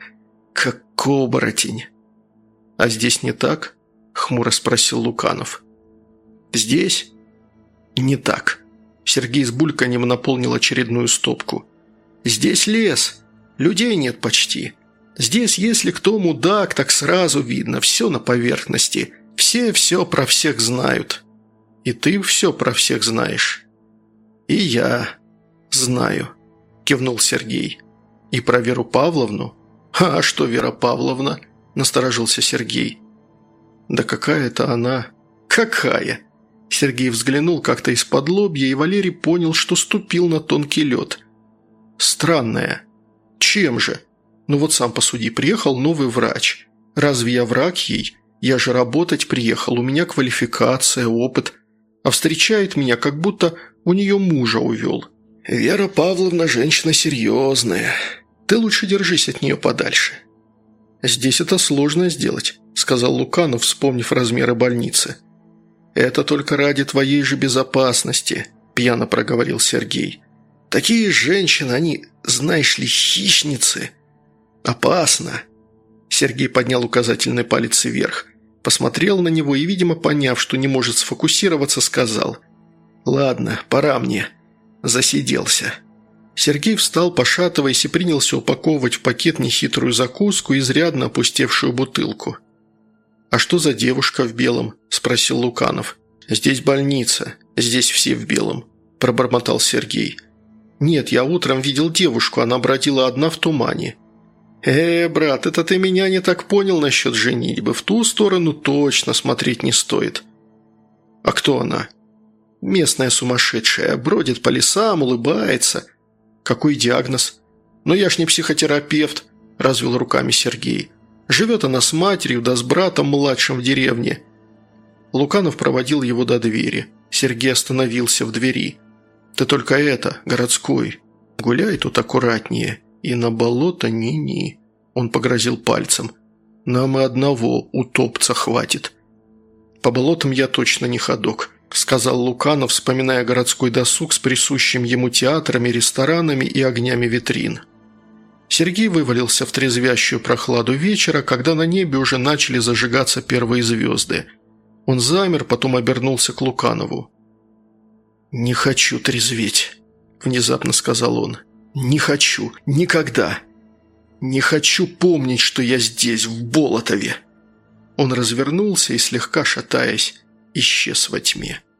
оборотень». «А здесь не так?» – хмуро спросил Луканов. «Здесь?» «Не так». Сергей с бульканьем наполнил очередную стопку. «Здесь лес. Людей нет почти. Здесь, если кто мудак, так сразу видно. Все на поверхности. Все про всех знают. И ты все про всех знаешь». «И я знаю», – кивнул Сергей. «И про Веру Павловну?» «А что Вера Павловна?» – насторожился Сергей. «Да какая это она?» «Какая?» Сергей взглянул как-то из-под лобья, и Валерий понял, что ступил на тонкий лед. «Странная. Чем же? Ну вот сам посуди, приехал новый врач. Разве я враг ей? Я же работать приехал, у меня квалификация, опыт. А встречает меня, как будто у нее мужа увел. Вера Павловна женщина серьезная. Ты лучше держись от нее подальше». «Здесь это сложно сделать», – сказал Луканов, вспомнив размеры больницы. «Это только ради твоей же безопасности», – пьяно проговорил Сергей. «Такие женщины, они, знаешь ли, хищницы. Опасно». Сергей поднял указательный палец вверх, посмотрел на него и, видимо, поняв, что не может сфокусироваться, сказал: «Ладно, пора мне. Засиделся». Сергей встал, пошатываясь, и принялся упаковывать в пакет нехитрую закуску и изрядно опустевшую бутылку. «А что за девушка в белом?» – спросил Луканов. «Здесь больница, здесь все в белом», – пробормотал Сергей. «Нет, я утром видел девушку, она бродила одна в тумане». Брат, это ты меня не так понял насчет женитьбы. В ту сторону точно смотреть не стоит». «А кто она?» «Местная сумасшедшая, бродит по лесам, улыбается». «Какой диагноз?» «Но я ж не психотерапевт», – развел руками Сергей. «Живет она с матерью да с братом младшим в деревне». Луканов проводил его до двери. Сергей остановился в двери. «Ты только это, городской. Гуляй тут аккуратнее. И на болото ни-ни». Он погрозил пальцем. «Нам и одного утопца хватит». «По болотам я точно не ходок», – сказал Луканов, вспоминая городской досуг с присущим ему театрами, ресторанами и огнями витрин. Сергей вывалился в трезвящую прохладу вечера, когда на небе уже начали зажигаться первые звезды. Он замер, потом обернулся к Луканову. «Не хочу трезветь», – внезапно сказал он. «Не хочу. Никогда. Не хочу помнить, что я здесь, в Болотове». Он развернулся и, слегка шатаясь, исчез во тьме.